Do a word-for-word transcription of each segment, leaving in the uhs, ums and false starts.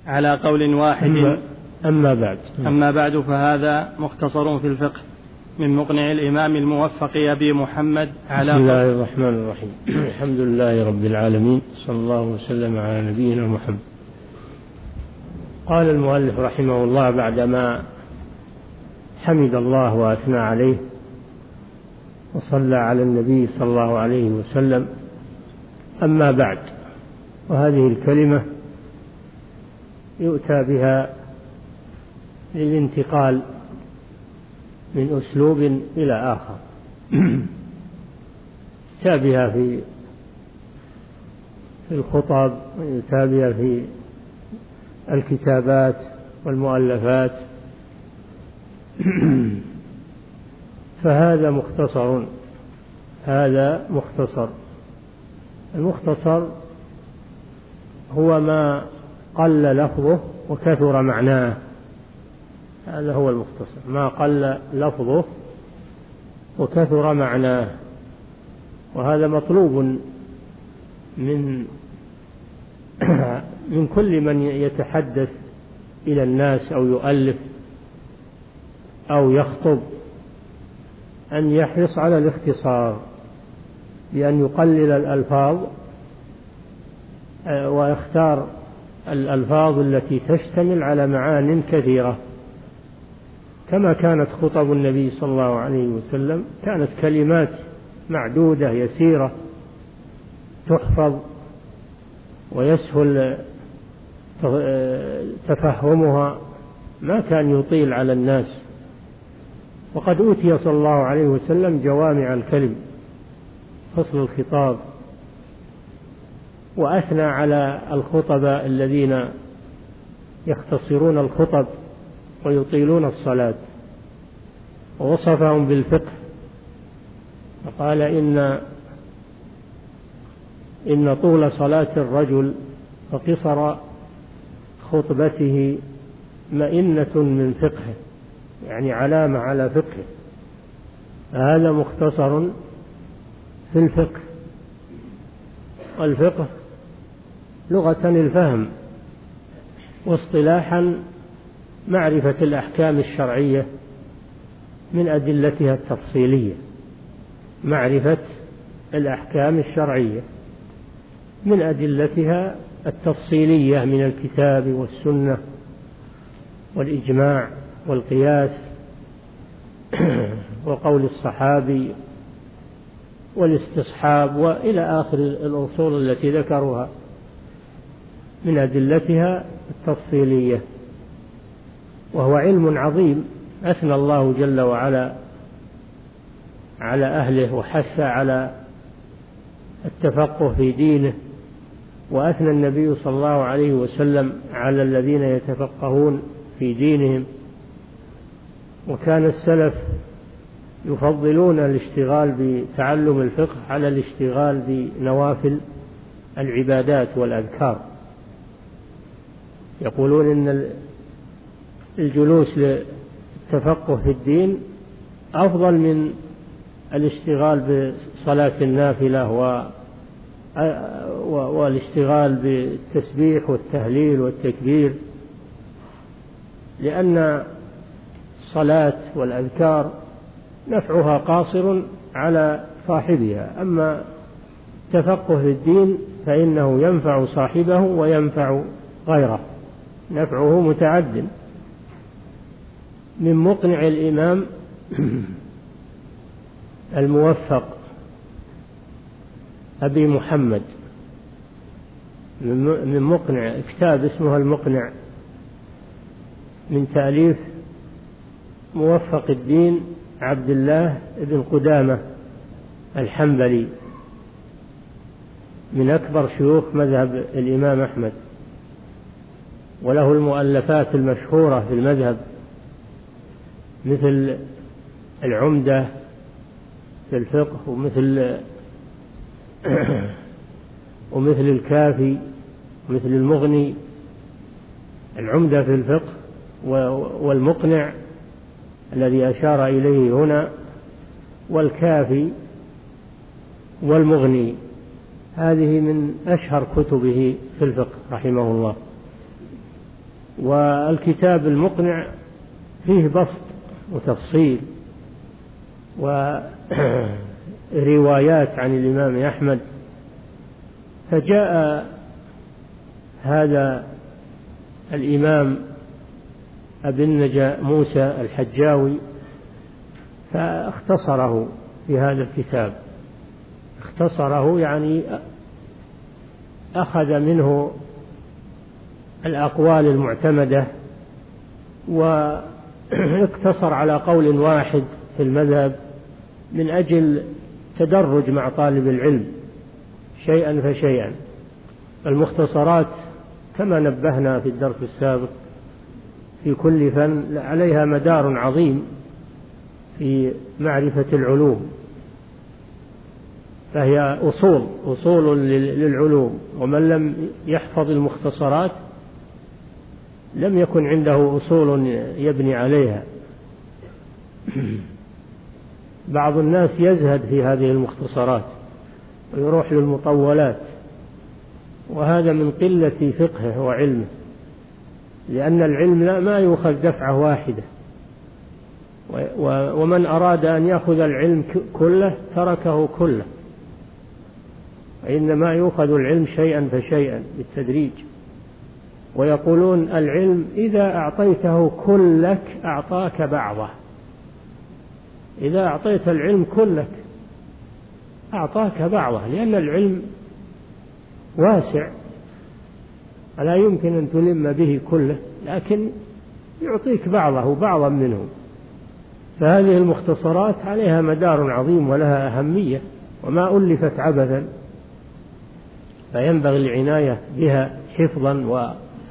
على قول واحد. أما, أما بعد أما بعد فهذا مختصر في الفقه من مقنع الإمام الموفق أبي محمد على بسم الله الرحمن الرحيم. الحمد لله رب العالمين، صلى الله وسلم على نبينا محمد. قال المؤلف رحمه الله بعدما حمد الله وأثنى عليه وصلى على النبي صلى الله عليه وسلم: أما بعد. وهذه الكلمة يؤتى بها للانتقال من أسلوب إلى آخر، يؤتى بها في الخطب، ويؤتى بها في الكتابات والمؤلفات. فهذا مختصر، هذا مختصر. المختصر هو ما قل لفظه وكثر معناه، هذا هو المختصر، ما قل لفظه وكثر معناه. وهذا مطلوب من من كل من يتحدث إلى الناس أو يؤلف أو يخطب، أن يحرص على الاختصار، بأن يقلل الألفاظ ويختار الألفاظ التي تشتمل على معان كثيرة، كما كانت خطب النبي صلى الله عليه وسلم، كانت كلمات معدودة يسيرة تحفظ ويسهل تفهمها، ما كان يطيل على الناس. وقد أوتي صلى الله عليه وسلم جوامع الكلم، فصل الخطاب، وأثنى على الخطباء الذين يختصرون الخطب ويطيلون الصلاة، ووصفهم بالفقه، فقال إن إن طول صلاة الرجل وقصر خطبته مئنة من فقهه، يعني علامة على فقهه. هذا مختصر في الفقه. والفقه لغة الفهم، واصطلاحا معرفة الأحكام الشرعية من أدلتها التفصيلية، معرفة الأحكام الشرعية من أدلتها التفصيلية من الكتاب والسنة والإجماع والقياس وقول الصحابي والاستصحاب وإلى آخر الأصول التي ذكروها من أدلتها التفصيلية. وهو علم عظيم أثنى الله جل وعلا على أهله وحث على التفقه في دينه، وأثنى النبي صلى الله عليه وسلم على الذين يتفقهون في دينهم. وكان السلف يفضلون الاشتغال بتعلم الفقه على الاشتغال بنوافل العبادات والأذكار، يقولون إن الجلوس للتفقه في الدين أفضل من الاشتغال بصلاة النافلة والاشتغال بالتسبيح والتهليل والتكبير، لأن الصلاة والأذكار نفعها قاصر على صاحبها، أما التفقه في الدين فإنه ينفع صاحبه وينفع غيره، نفعه متعد. من مقنع الإمام الموفق أبي محمد، من مقنع كتاب اسمه المقنع، من تأليف موفق الدين عبد الله بن قدامة الحنبلي، من أكبر شيوخ مذهب الإمام أحمد، وله المؤلفات المشهورة في المذهب مثل العمدة في الفقه، ومثل ومثل الكافي، ومثل المغني. العمدة في الفقه والمقنع الذي أشار إليه هنا، والكافي والمغني، هذه من أشهر كتبه في الفقه رحمه الله. والكتاب المقنع فيه بسط وتفصيل وروايات عن الإمام أحمد. فجاء هذا الإمام أبي النجا موسى الحجاوي فاختصره في هذا الكتاب. اختصره يعني أخذ منه الأقوال المعتمدة واقتصر على قول واحد في المذهب من أجل تدرج مع طالب العلم شيئا فشيئا. المختصرات كما نبهنا في الدرس السابق في كل فن عليها مدار عظيم في معرفة العلوم، فهي أصول أصول للعلوم، ومن لم يحفظ المختصرات لم يكن عنده أصول يبني عليها. بعض الناس يزهد في هذه المختصرات ويروح للمطولات، وهذا من قلة فقهه وعلمه، لأن العلم ما يؤخذ دفعة واحدة، ومن أراد أن يأخذ العلم كله تركه كله، وإنما يؤخذ العلم شيئا فشيئا بالتدريج. ويقولون العلم إذا أعطيته كلك أعطاك بعضه، إذا أعطيت العلم كلك أعطاك بعضه، لأن العلم واسع لا يمكن أن تلم به كله، لكن يعطيك بعضه بعضا منه. فهذه المختصرات عليها مدار عظيم ولها أهمية، وما ألفت عبثا، فينبغي العناية بها حفظا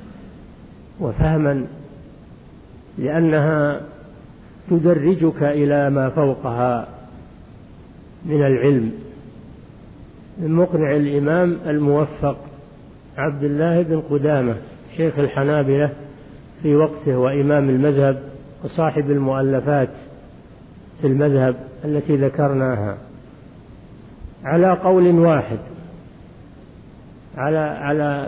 وفهما، لأنها تدرجك إلى ما فوقها من العلم. من مقنع الإمام الموفق عبد الله بن قدامة شيخ الحنابلة في وقته وإمام المذهب وصاحب المؤلفات في المذهب التي ذكرناها، على قول واحد على على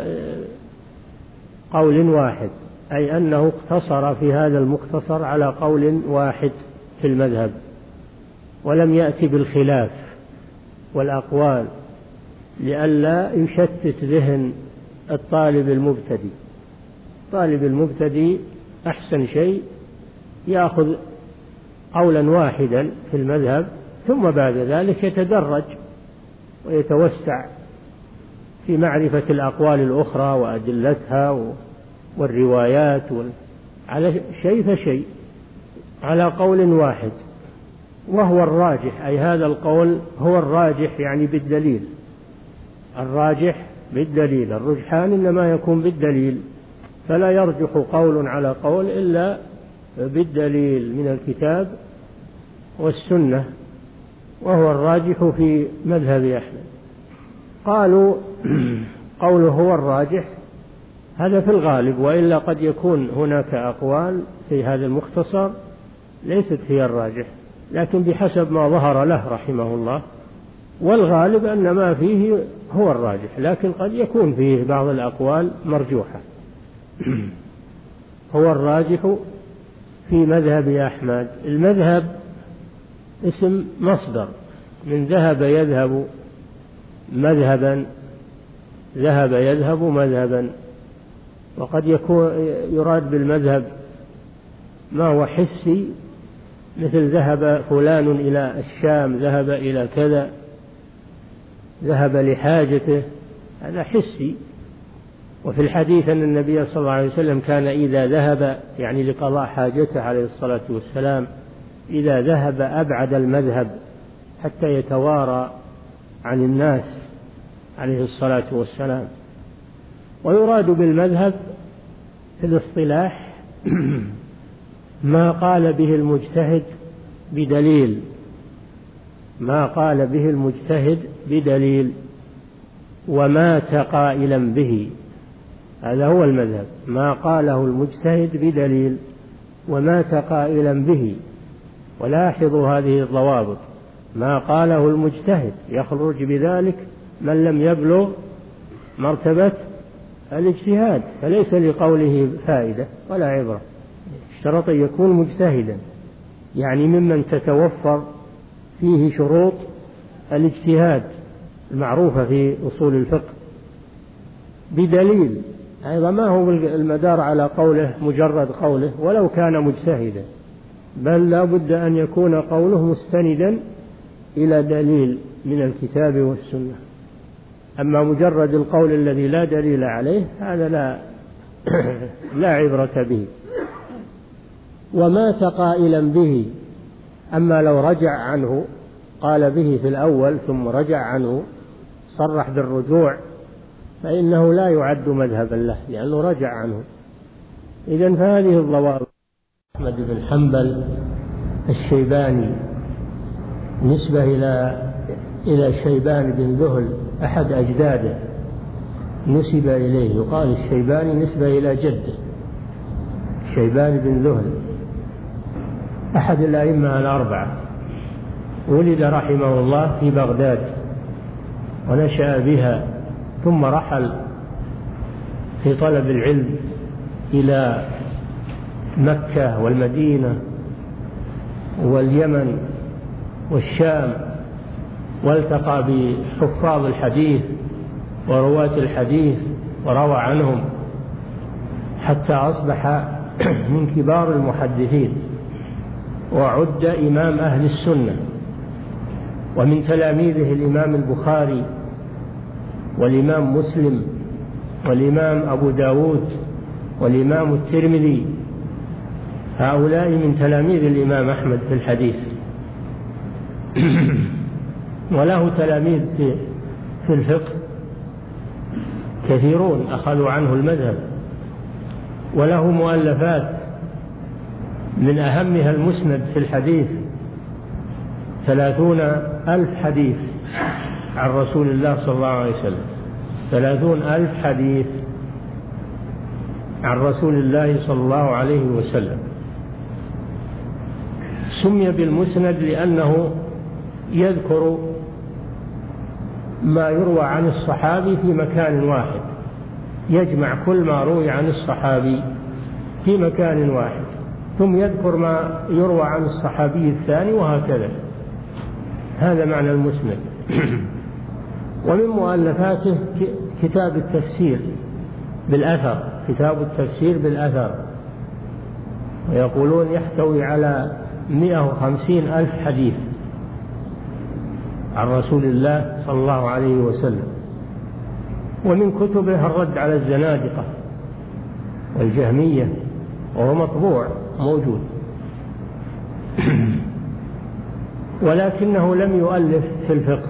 قول واحد أي أنه اقتصر في هذا المختصر على قول واحد في المذهب، ولم يأتي بالخلاف والأقوال لئلا يشتت ذهن الطالب المبتدئ. الطالب المبتدئ أحسن شيء يأخذ قولا واحدا في المذهب، ثم بعد ذلك يتدرج ويتوسع في معرفة الأقوال الأخرى وأدلتها والروايات على شيء فشيء على قول واحد، وهو الراجح، أي هذا القول هو الراجح يعني بالدليل. الراجح بالدليل، الرجحان إنما يكون بالدليل، فلا يرجح قول على قول إلا بالدليل من الكتاب والسنة، وهو الراجح في مذهب أحمد. قالوا قوله هو الراجح هذا في الغالب، وإلا قد يكون هناك أقوال في هذا المختصر ليست هي الراجح، لكن بحسب ما ظهر له رحمه الله، والغالب أن ما فيه هو الراجح، لكن قد يكون فيه بعض الأقوال مرجوحة. هو الراجح في مذهب أحمد. المذهب اسم مصدر من ذهب يذهب مذهبا، ذهب يذهب مذهبا، وقد يكون يراد بالمذهب ما هو حسي، مثل ذهب فلان إلى الشام، ذهب إلى كذا، ذهب لحاجته، هذا حسي. وفي الحديث أن النبي صلى الله عليه وسلم كان إذا ذهب يعني لقضاء حاجته عليه الصلاة والسلام إذا ذهب أبعد المذهب حتى يتوارى عن الناس عليه الصلاة والسلام. ويراد بالمذهب في الاصطلاح ما قال به المجتهد بدليل، ما قال به المجتهد بدليل ومات قائلا به، هذا هو المذهب، ما قاله المجتهد بدليل ومات قائلا به. ولاحظوا هذه الضوابط، ما قاله المجتهد يخرج بذلك من لم يبلغ مرتبة الاجتهاد، فليس لقوله فائدة ولا عبرة. اشترط أن يكون مجتهدا، يعني ممن تتوفر فيه شروط الاجتهاد المعروفة في أصول الفقه بدليل. أيضا ما هو المدار على قوله مجرد قوله ولو كان مجتهدا، بل لا بد أن يكون قوله مستندا إلى دليل من الكتاب والسنة. أما مجرد القول الذي لا دليل عليه هذا لا لا عبرة به. ومات قائلا به، أما لو رجع عنه، قال به في الأول ثم رجع عنه، صرح بالرجوع، فإنه لا يعد مذهبا له لأنه رجع عنه. إذن فهذه الضوابط. أحمد بن حنبل الشيباني نسبة إلى إلى شيبان بن ذهل أحد أجداده، نسب إليه، يقال الشيباني نسبة إلى جده شيبان بن ذهل أحد الأئمة الأربعة. ولد رحمه الله في بغداد ونشأ بها، ثم رحل في طلب العلم إلى مكة والمدينة واليمن والشام، والتقى بحفاظ الحديث ورواة الحديث وروى عنهم حتى أصبح من كبار المحدثين، وعد إمام أهل السنة. ومن تلاميذه الإمام البخاري والإمام مسلم والإمام أبو داود والإمام الترمذي، هؤلاء من تلاميذ الإمام أحمد في الحديث. وله تلاميذ في الفقه كثيرون أخذوا عنه المذهب، وله مؤلفات من أهمها المسند في الحديث، ثلاثون ألف حديث عن رسول الله صلى الله عليه وسلم، ثلاثون ألف حديث عن رسول الله صلى الله عليه وسلم. سمي بالمسند لأنه يذكر ما يروى عن الصحابي في مكان واحد، يجمع كل ما روي عن الصحابي في مكان واحد، ثم يذكر ما يروى عن الصحابي الثاني، وهكذا. هذا معنى المسند. ومن مؤلفاته كتاب التفسير بالأثر، كتاب التفسير بالأثر، ويقولون يحتوي على مئة وخمسين ألف حديث عن رسول الله صلى الله عليه وسلم. ومن كتبه الرد على الزنادقة والجهمية، وهو مطبوع موجود. ولكنه لم يؤلف في الفقه،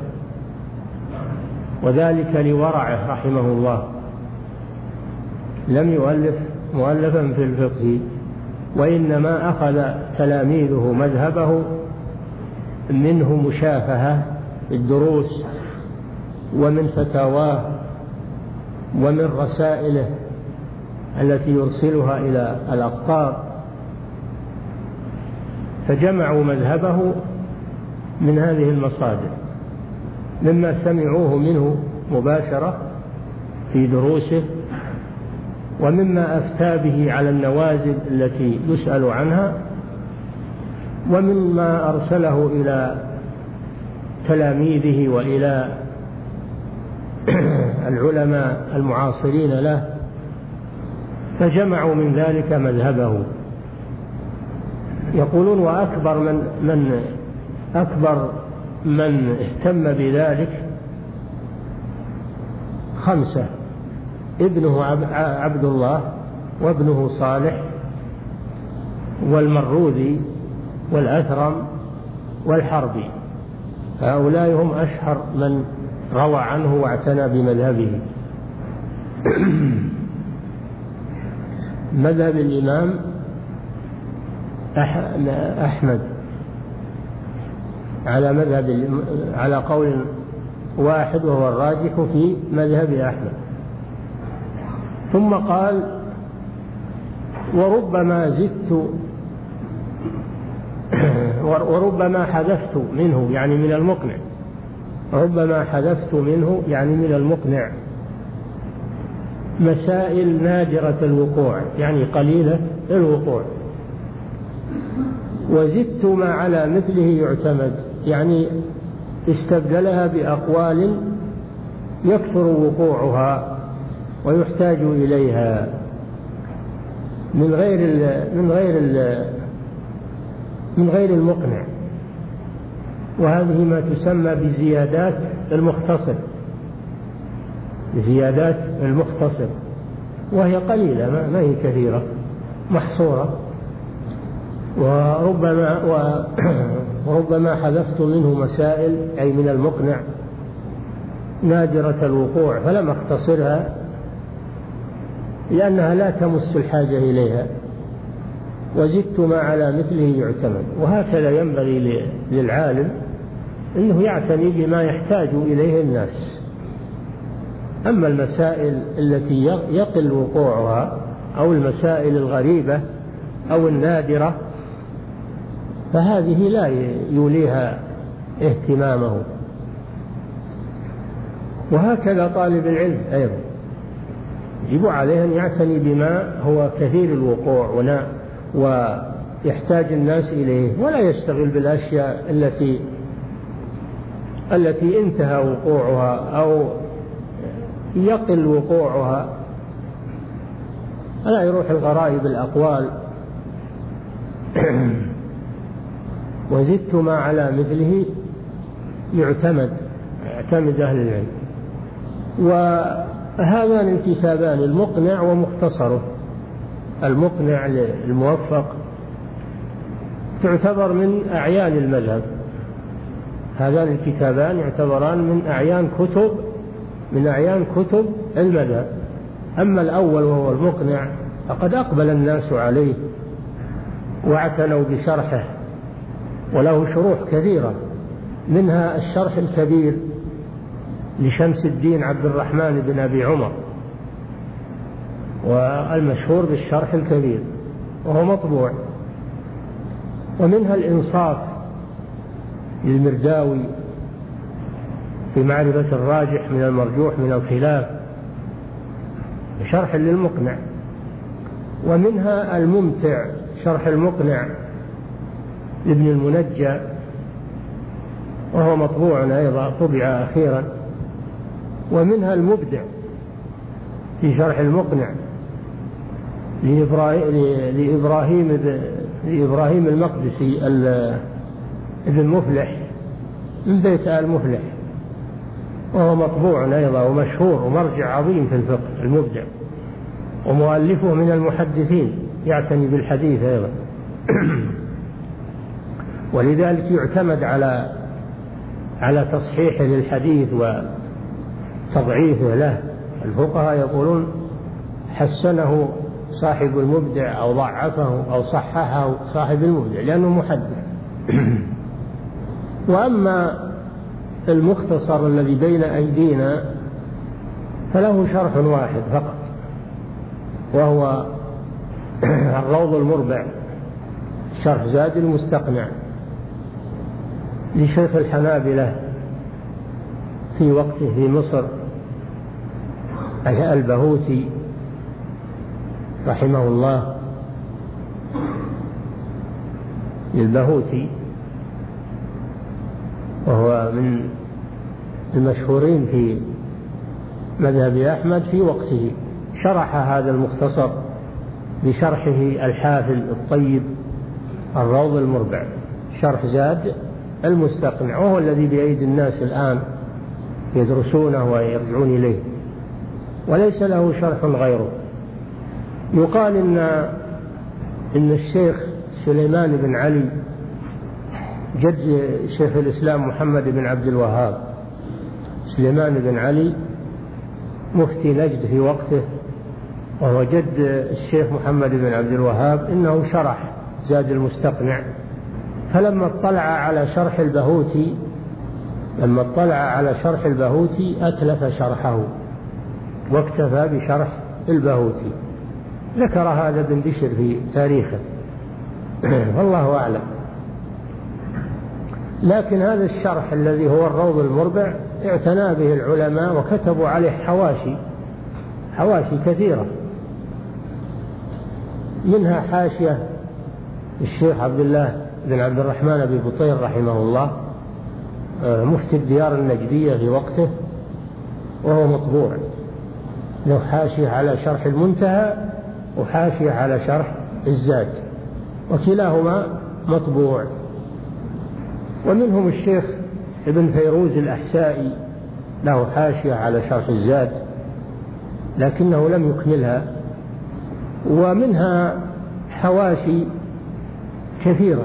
وذلك لورعه رحمه الله، لم يؤلف مؤلفا في الفقه، وإنما أخذ تلاميذه مذهبه منه مشافهة الدروس ومن فتاواه ومن رسائله التي يرسلها إلى الأقطار، فجمعوا مذهبه من هذه المصادر، مما سمعوه منه مباشرة في دروسه، ومما أفتى به على النوازل التي يسأل عنها، ومما أرسله إلى تلاميذه وإلى العلماء المعاصرين له، فجمعوا من ذلك مذهبه. يقولون وأكبر من, من أكبر من اهتم بذلك خمسة: ابنه عبد الله، وابنه صالح، والمروذي، والأثرم، والحربي. هؤلاء هم أشهر من روى عنه واعتنى بمذهبه. مذهب الإمام أحمد على مذهب على قول واحد وهو الراجح في مذهب أحمد. ثم قال: وربما زدت وربما حذفت منه، يعني من المقنع، ربما حذفت منه يعني من المقنع، مسائل نادرة الوقوع يعني قليلة الوقوع. وزدت ما على مثله يعتمد يعني استبدلها بأقوال يكثر وقوعها ويحتاج إليها من غير ال من غير ال من غير المقنع، وهذه ما تسمى بزيادات المختصر زيادات المختصر وهي قليلة ما هي كثيرة محصورة، وربما وربما حذفت منه مسائل أي من المقنع نادرة الوقوع فلم أختصرها لأنها لا تمس الحاجة إليها، وزدت ما على مثله يعتمد. وهكذا ينبغي للعالم أنه يعتني بما يحتاج إليه الناس. أما المسائل التي يقل وقوعها أو المسائل الغريبة أو النادرة فهذه لا يوليها اهتمامه. وهكذا طالب العلم أيضا يجب عليه أن يعتني بما هو كثير الوقوع ويحتاج الناس إليه، ولا يشتغل بالأشياء التي التي انتهى وقوعها أو يقل وقوعها، ألا يروح الغرائب الأقوال. وزدت ما على مثله يعتمد يعتمد أهل العلم. وهذان الكتابان المقنع ومختصره. المقنع الموفق تعتبر من أعيان المذهب، هذان الكتابان يعتبران من أعيان كتب من أعيان كتب المذهب. أما الأول وهو المقنع فقد أقبل الناس عليه واعتنوا بشرحه، وله شروح كثيرة، منها الشرح الكبير لشمس الدين عبد الرحمن بن أبي عمر، والمشهور بالشرح الكبير وهو مطبوع. ومنها الإنصاف للمرداوي في معرفة الراجح من المرجوح من الخلاف، شرح للمقنع. ومنها الممتع شرح المقنع لابن المنجى وهو مطبوع أيضا طبع أخيرا. ومنها المبدع في شرح المقنع لإبراهيم لإبراهيم المقدسي ابن مفلح من بيت آل مفلح، وهو مطبوع أيضا ومشهور ومرجع عظيم في الفقه المبدع، ومؤلفه من المحدثين يعتني بالحديث أيضا. ولذلك يعتمد على على تصحيحه للحديث وتضعيفه له. الفقهاء يقولون حسنه صاحب المبدع أو ضعفه أو صححه صاحب المبدع لأنه محدث. وأما المختصر الذي بين أيدينا فله شرح واحد فقط، وهو الروض المربع شرح زاد المستقنع لشيخ الحنابلة في وقته في مصر البهوتي رحمه الله، البهوتي، وهو من المشهورين في مذهب أحمد في وقته. شرح هذا المختصر بشرحه الحافل الطيب الروض المربع شرح زاد المستقنع، وهو الذي بأيدي الناس الآن يدرسونه ويرجعون إليه، وليس له شرح غيره. يقال إن إن الشيخ سليمان بن علي جد شيخ الإسلام محمد بن عبد الوهاب، سليمان بن علي مفتي نجد في وقته وهو جد الشيخ محمد بن عبد الوهاب، إنه شرح زاد المستقنع، فلما اطلع على شرح البهوتي لما اطلع على شرح البهوتي أتلف شرحه واكتفى بشرح البهوتي. ذكر هذا ابن بشر في تاريخه والله أعلم. لكن هذا الشرح الذي هو الروض المربع اعتنى به العلماء وكتبوا عليه حواشي حواشي كثيرة، منها حاشية الشيخ عبد الله بن عبد الرحمن بن بطير رحمه الله مفتي الديار النجدية في وقته، وهو مطبوع، له حاشية على شرح المنتهى وحاشية على شرح الزاد، وكلاهما مطبوع. ومنهم الشيخ ابن فيروز الأحسائي له حاشية على شرح الزاد لكنه لم يكملها. ومنها حواشي كثيرة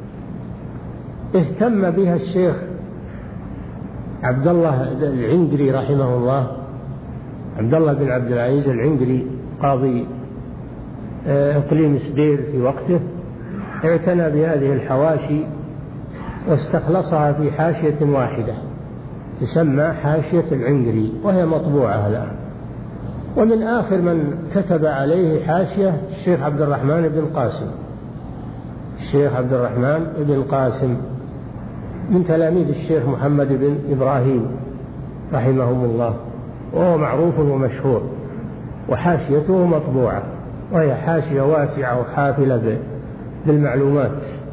اهتم بها الشيخ عبد الله العنقري رحمه الله، عبد الله بن عبد العزيز العنقري قاضي إقليم سدير في وقته، اعتنى بهذه الحواشي واستخلصها في حاشية واحدة تسمى حاشية العنقري، وهي مطبوعة الآن. ومن آخر من كتب عليه حاشية الشيخ عبد الرحمن بن القاسم، الشيخ عبد الرحمن بن القاسم من تلاميذ الشيخ محمد بن إبراهيم رحمهم الله، وهو معروف ومشهور، وحاشيته مطبوعة، وهي حاشية واسعة وحافلة بالمعلومات.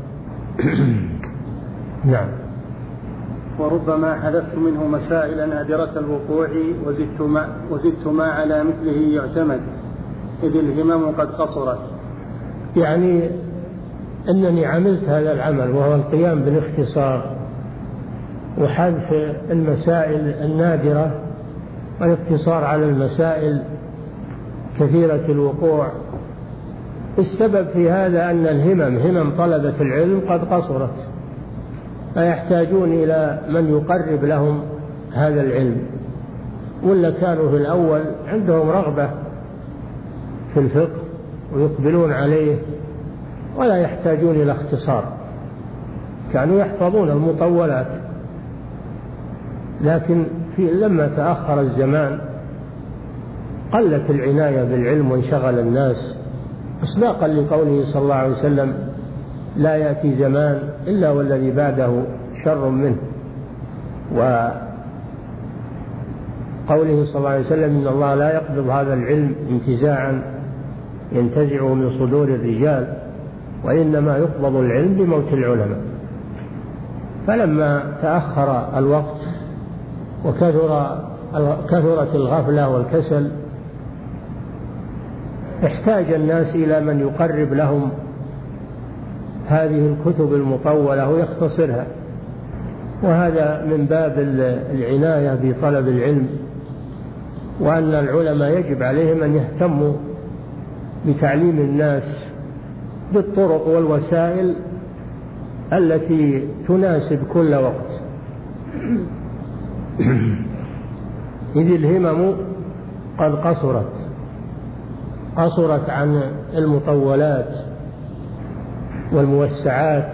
نعم. وربما حذفت منه مسائل نادرة الوقوع وزدت ما, وزدت ما على مثله يعتمد، إذ الهمم قد قصرت. يعني أنني عملت هذا العمل، وهو القيام بالاختصار وحذف المسائل النادرة والاقتصار على المسائل كثيرة الوقوع. السبب في هذا أن الهمم همم طلبة العلم قد قصرت، فيحتاجون إلى من يقرب لهم هذا العلم، ولا كانوا في الأول عندهم رغبة في الفقه ويقبلون عليه ولا يحتاجون إلى اختصار، كانوا يحفظون المطولات. لكن في لما تأخر الزمان قلت العناية بالعلم وانشغل الناس، مصداقا لقوله صلى الله عليه وسلم: لا يأتي زمان إلا والذي بعده شر منه، وقوله صلى الله عليه وسلم: إن الله لا يقبض هذا العلم انتزاعا ينتزعه من صدور الرجال، وإنما يقبض العلم بموت العلماء. فلما تأخر الوقت وكثر كثرت الغفلة والكسل، احتاج الناس إلى من يقرب لهم هذه الكتب المطولة ويختصرها، وهذا من باب العناية بطلب العلم، وأن العلماء يجب عليهم أن يهتموا بتعليم الناس بالطرق والوسائل التي تناسب كل وقت. إذ الهمم قد قصرت قصرت عن المطولات والموسعات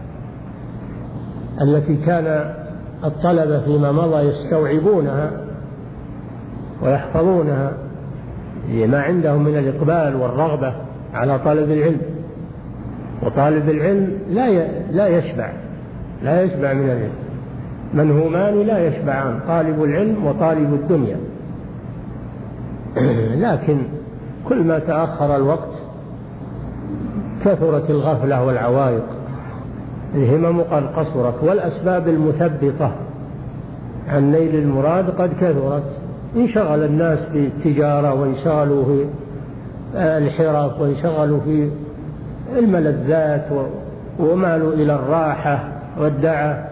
التي كان الطلبة فيما مضى يستوعبونها ويحفظونها لما عندهم من الإقبال والرغبة على طلب العلم. وطالب العلم لا لا يشبع لا يشبع من العلم، منهومان لا يشبعان، طالب العلم وطالب الدنيا. لكن كل ما تأخر الوقت كثرت الغفلة والعوائق، الهمم قد قصرت، والأسباب المثبطة عن نيل المراد قد كثرت. انشغل الناس بالتجارة، وانشغلوا في الحرف، وانشغلوا في الملذات، ومالوا إلى الراحة والدعة،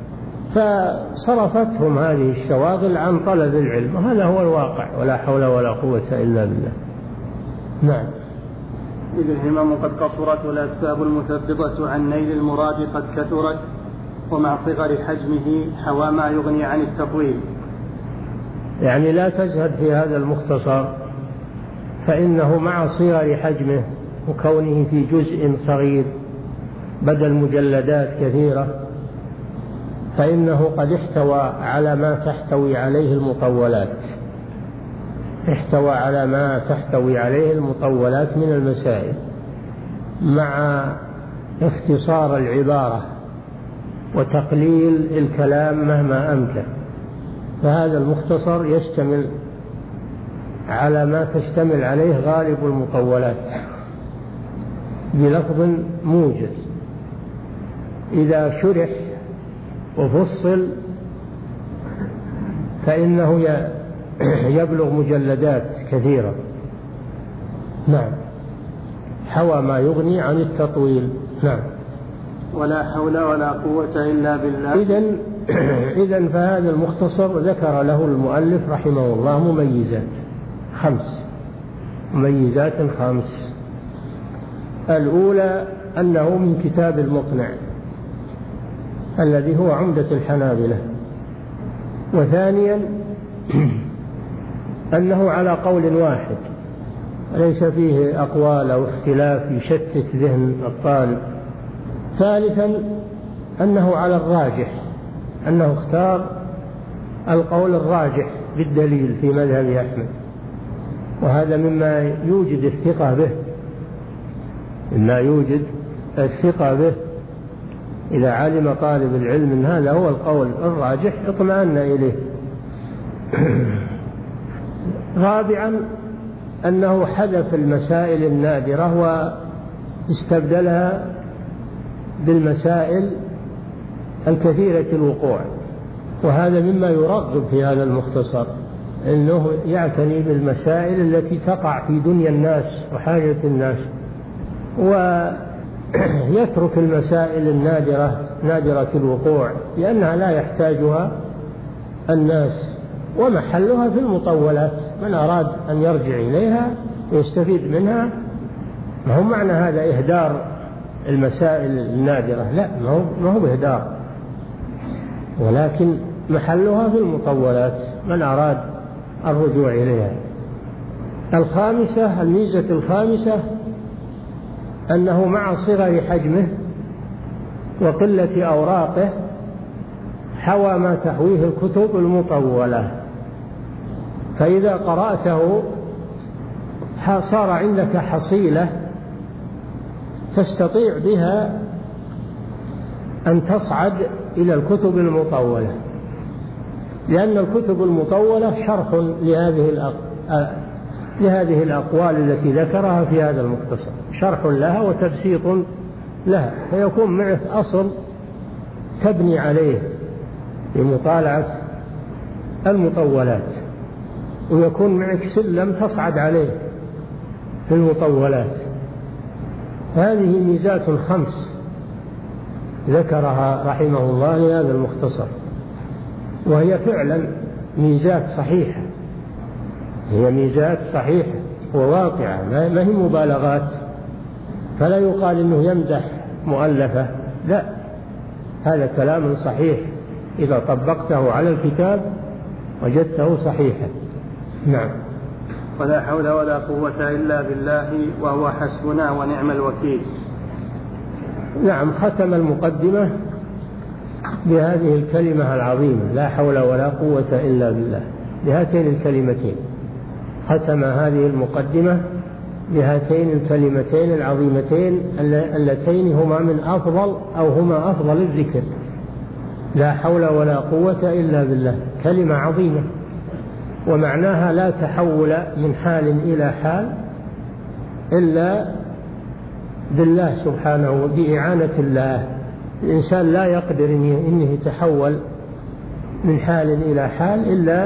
فصرفتهم هذه الشواغل عن طلب العلم، وهذا هو الواقع، ولا حول ولا قوة إلا بالله. نعم. إذ الهمم قد قصرت والأسباب المثبطة عن نيل المراد قد كثرت، ومع صغر حجمه حوى ما يغني عن التطويل. يعني لا تزهد في هذا المختصر، فإنه مع صغر حجمه وكونه في جزء صغير بدل مجلدات كثيرة، فإنه قد احتوى على ما تحتوي عليه المطولات احتوى على ما تحتوي عليه المطولات من المسائل، مع اختصار العبارة وتقليل الكلام مهما أمكن. فهذا المختصر يشتمل على ما تشتمل عليه غالب المطولات بلفظ موجز، إذا شرح وفصل فإنه يبلغ مجلدات كثيرة. نعم، حوى ما يغني عن التطويل. نعم. ولا حول ولا قوة إلا بالله. إذن إذن فهذا المختصر ذكر له المؤلف رحمه الله مميزات خمس مميزات خمس. الأولى أنه من كتاب المقنع الذي هو عمدة الحنابلة. وثانيا أنه على قول واحد ليس فيه أقوال أو اختلاف يشتت ذهن الطالب. ثالثا أنه على الراجح، أنه اختار القول الراجح بالدليل في مذهب أحمد، وهذا مما يوجد الثقة به مما يوجد الثقة به إذا علم طالب العلم أن هذا هو القول الراجح اطمأن إليه. رابعا أنه حذف المسائل النادرة واستبدلها بالمسائل الكثيرة الوقوع، وهذا مما يرغب في هذا المختصر، أنه يعتني بالمسائل التي تقع في دنيا الناس وحاجة الناس، ويترك المسائل النادرة نادرة الوقوع لأنها لا يحتاجها الناس، ومحلها في المطولات. من أراد أن يرجع إليها ويستفيد منها، ما هو معنى هذا إهدار المسائل النادرة، لا، ما هو بإهدار، ولكن محلها في المطولات من أراد الرجوع إليها. الخامسة الميزة الخامسة أنه مع صغر حجمه وقلة أوراقه حوى ما تحويه الكتب المطولة، فإذا قرأته صار عندك حصيلة تستطيع بها أن تصعد إلى الكتب المطولة، لأن الكتب المطولة شرح لهذه لهذه الأقوال التي ذكرها في هذا المختصر، شرح لها وتبسيط لها، فيكون معك أصل تبني عليه لمطالعة المطولات، ويكون معك سلم تصعد عليه في المطولات. هذه ميزات خمس ذكرها رحمه الله لهذا المختصر، وهي فعلا ميزات صحيحة، هي ميزات صحيحة وواقعة، ما هي مبالغات، فلا يقال إنه يمدح مؤلفة، لا، هذا كلام صحيح إذا طبقته على الكتاب وجدته صحيحا. نعم. ولا حول ولا قوة إلا بالله وهو حسبنا ونعم الوكيل. نعم، ختم المقدمة بهذه الكلمة العظيمة لا حول ولا قوة إلا بالله، بهاتين الكلمتين، ختم هذه المقدمة بهاتين الكلمتين العظيمتين اللتين هما من أفضل أو هما أفضل الذكر، لا حول ولا قوة إلا بالله، كلمة عظيمة، ومعناها لا تحول من حال إلى حال إلا بالله سبحانه وبإعانة الله. الإنسان لا يقدر أنه يتحول من حال إلى حال إلا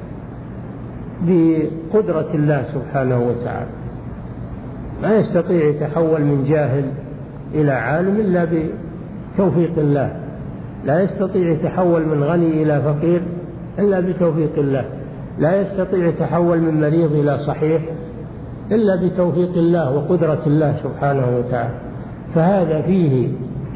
بقدرة الله سبحانه وتعالى، لا يستطيع يتحول من جاهل إلى عالم إلا بتوفيق الله، لا يستطيع يتحول من غني إلى فقير إلا بتوفيق الله، لا يستطيع يتحول من مريض إلى صحيح إلا بتوفيق الله وقدرة الله سبحانه وتعالى. فهذا فيه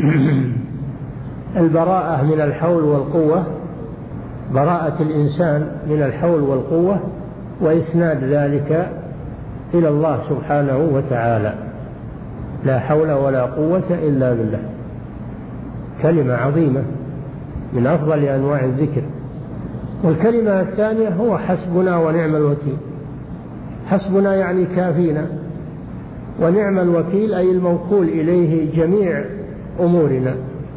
البراءة من الحول والقوة، براءة الإنسان من الحول والقوة، وإسناد ذلك إلى الله سبحانه وتعالى، لا حول ولا قوة إلا بالله، كلمة عظيمة من أفضل أنواع الذكر. والكلمة الثانية هو حسبنا ونعم الوكيل. حسبنا يعني كافينا، ونعم الوكيل أي الموكول إليه جميع أمورنا.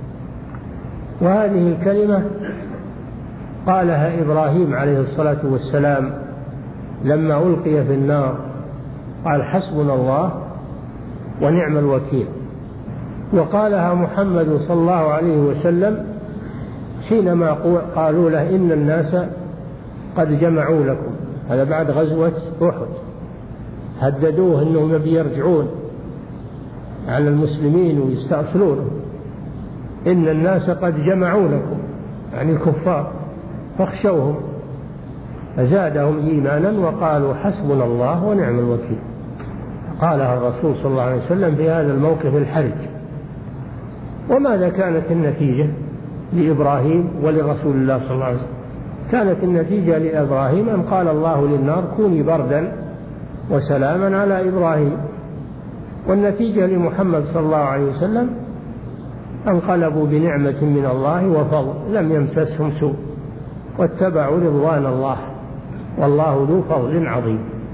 وهذه الكلمة قالها إبراهيم عليه الصلاة والسلام لما ألقي في النار قال حسبنا الله ونعم الوكيل. وقالها محمد صلى الله عليه وسلم حينما قالوا له إن الناس قد جمعوا لكم، هذا بعد غزوة أحد، هددوه أنهم يرجعون على المسلمين ويستأصلونهم، إن الناس قد جمعوا لكم يعني الكفار فاخشوهم، فزادهم إيمانا وقالوا حسبنا الله ونعم الوكيل. قالها الرسول صلى الله عليه وسلم في هذا الموقف الحرج. وماذا كانت النتيجة لإبراهيم ولرسول الله صلى الله عليه وسلم؟ كانت النتيجة لإبراهيم أن قال الله للنار كوني بردا وسلاما على إبراهيم، والنتيجة لمحمد صلى الله عليه وسلم انقلبوا بنعمة من الله وفضل لم يمسسهم سوء واتبعوا رضوان الله والله ذو فضل عظيم.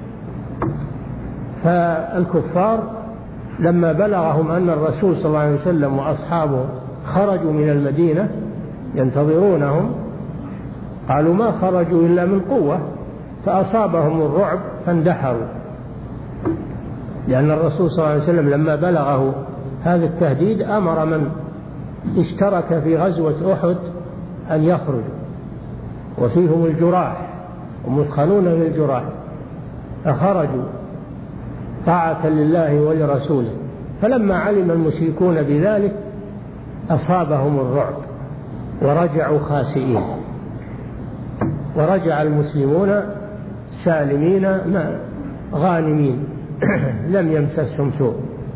فالكفار لما بلغهم أن الرسول صلى الله عليه وسلم وأصحابه خرجوا من المدينة ينتظرونهم قالوا ما خرجوا إلا من قوة، فأصابهم الرعب فاندحروا، لأن الرسول صلى الله عليه وسلم لما بلغه هذا التهديد أمر من اشترك في غزوة أحد أن يخرجوا، وفيهم الجراح ومثخنون بالجراح، فخرجوا طاعة لله ولرسوله. فلما علم المشركون بذلك أصابهم الرعب ورجعوا خاسئين، ورجع المسلمون سالمين غانمين لم يمسسهم سوء.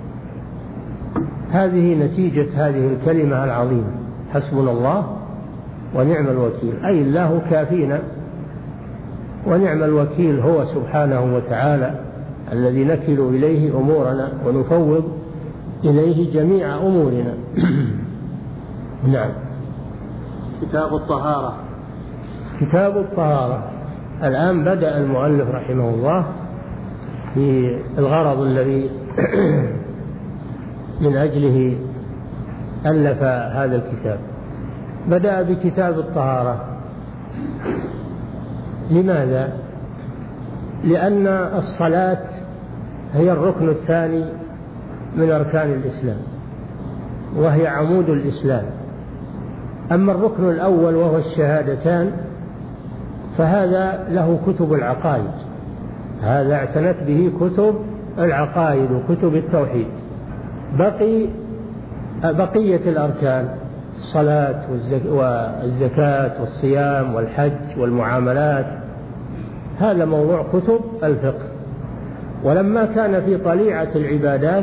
هذه نتيجة هذه الكلمة العظيمة حسبنا الله ونعم الوكيل، أي الله كافينا ونعم الوكيل هو سبحانه وتعالى الذي نكل إليه أمورنا ونفوض إليه جميع أمورنا. نعم. كتاب الطهارة. كتاب الطهارة. الآن بدأ المؤلف رحمه الله في الغرض الذي من أجله ألف هذا الكتاب. بدأ بكتاب الطهارة. لماذا؟ لأن الصلاة هي الركن الثاني من أركان الإسلام، وهي عمود الإسلام. أما الركن الأول وهو الشهادتان فهذا له كتب العقائد، هذا اعتنت به كتب العقائد وكتب التوحيد. بقي بقية الأركان الصلاة والزكاة والصيام والحج والمعاملات، هذا موضوع كتب الفقه. ولما كان في طليعة العبادات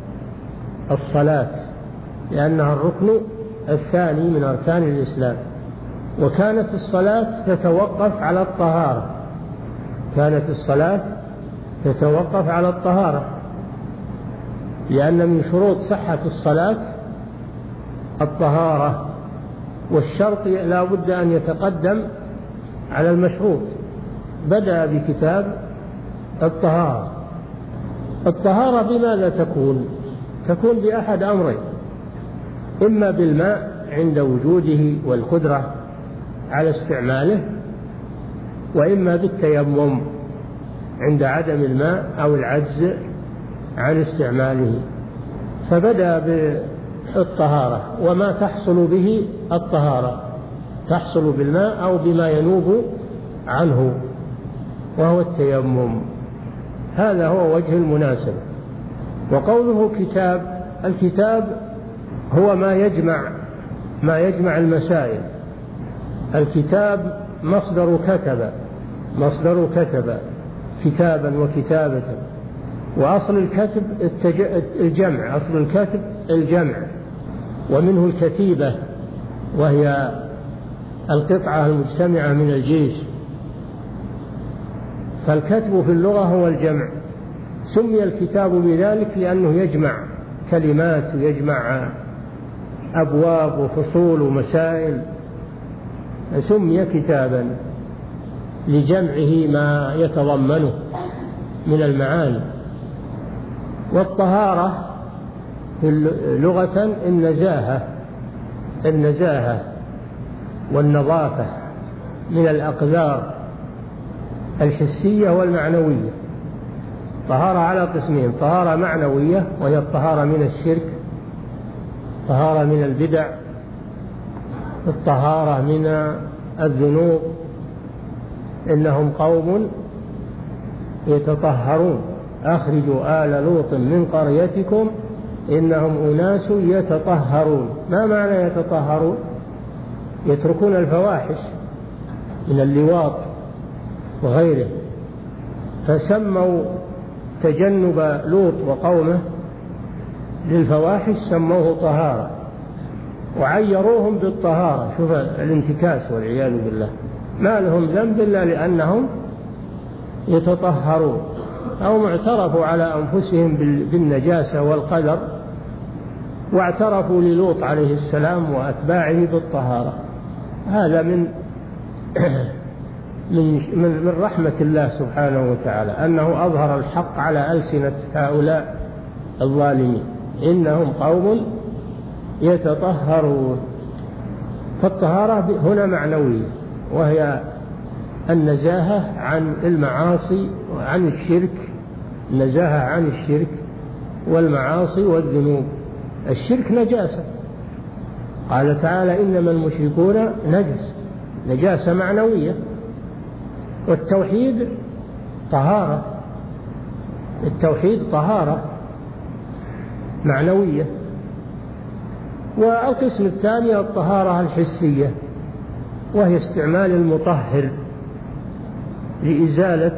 الصلاة لأنها الركن الثاني من أركان الإسلام، وكانت الصلاة تتوقف على الطهارة، كانت الصلاة تتوقف على الطهارة، لأن من شروط صحة الصلاة الطهارة، والشرط لا بد أن يتقدم على المشروط. بدأ بكتاب الطهارة. الطهارة بماذا تكون؟ تكون بأحد أمرين: إما بالماء عند وجوده والقدرة على استعماله، وإما بالتيمم عند عدم الماء أو العجز عن استعماله. فبدأ بالطهارة وما تحصل به الطهارة، تحصل بالماء أو بما ينوب عنه وهو التيمم. هذا هو وجه المناسبة. وقوله كتاب، الكتاب هو ما يجمع ما يجمع المسائل. الكتاب مصدر كتب، مصدر كتب كتابا وكتابة، وأصل الكتب الجمع، أصل الكتب الجمع، ومنه الكتيبة وهي القطعة المجتمعة من الجيش. فالكتب في اللغة هو الجمع. سمي الكتاب بذلك لأنه يجمع كلمات ويجمع أبواب وفصول ومسائل، سمي كتابا لجمعه ما يتضمنه من المعاني. والطهارة لغة النزاهة، النزاهة والنظافة من الأقذار الحسية والمعنوية. طهارة على قسمين: طهارة معنوية وهي الطهارة من الشرك، طهارة من البدع، الطهارة من الذنوب. إنهم قوم يتطهرون أخرجوا آل لوط من قريتكم إنهم أناس يتطهرون. ما معنى يتطهرون؟ يتركون الفواحش من اللواط وغيره، فسموا تجنب لوط وقومه للفواحش سموه طهارة، وعيروهم بالطهارة. شوف الانتكاس والعياذ بالله. ما لهم ذنب إلا لأنهم يتطهرون، أو اعترفوا على أنفسهم بالنجاسة والقدر، واعترفوا للوط عليه السلام وأتباعه بالطهارة. هذا من من من رحمة الله سبحانه وتعالى أنه أظهر الحق على ألسنة هؤلاء الظالمين. إنهم قوم يتطهرون. فالطهارة هنا معنوية، وهي النزاهة عن المعاصي وعن الشرك، النزاهة عن الشرك والمعاصي والذنوب. الشرك نجاسة، قال تعالى إنما المشركون نجس، نجاسة معنوية. والتوحيد طهارة، التوحيد طهارة معنوية. والقسم الثاني الطهارة الحسية، وهي استعمال المطهر لإزالة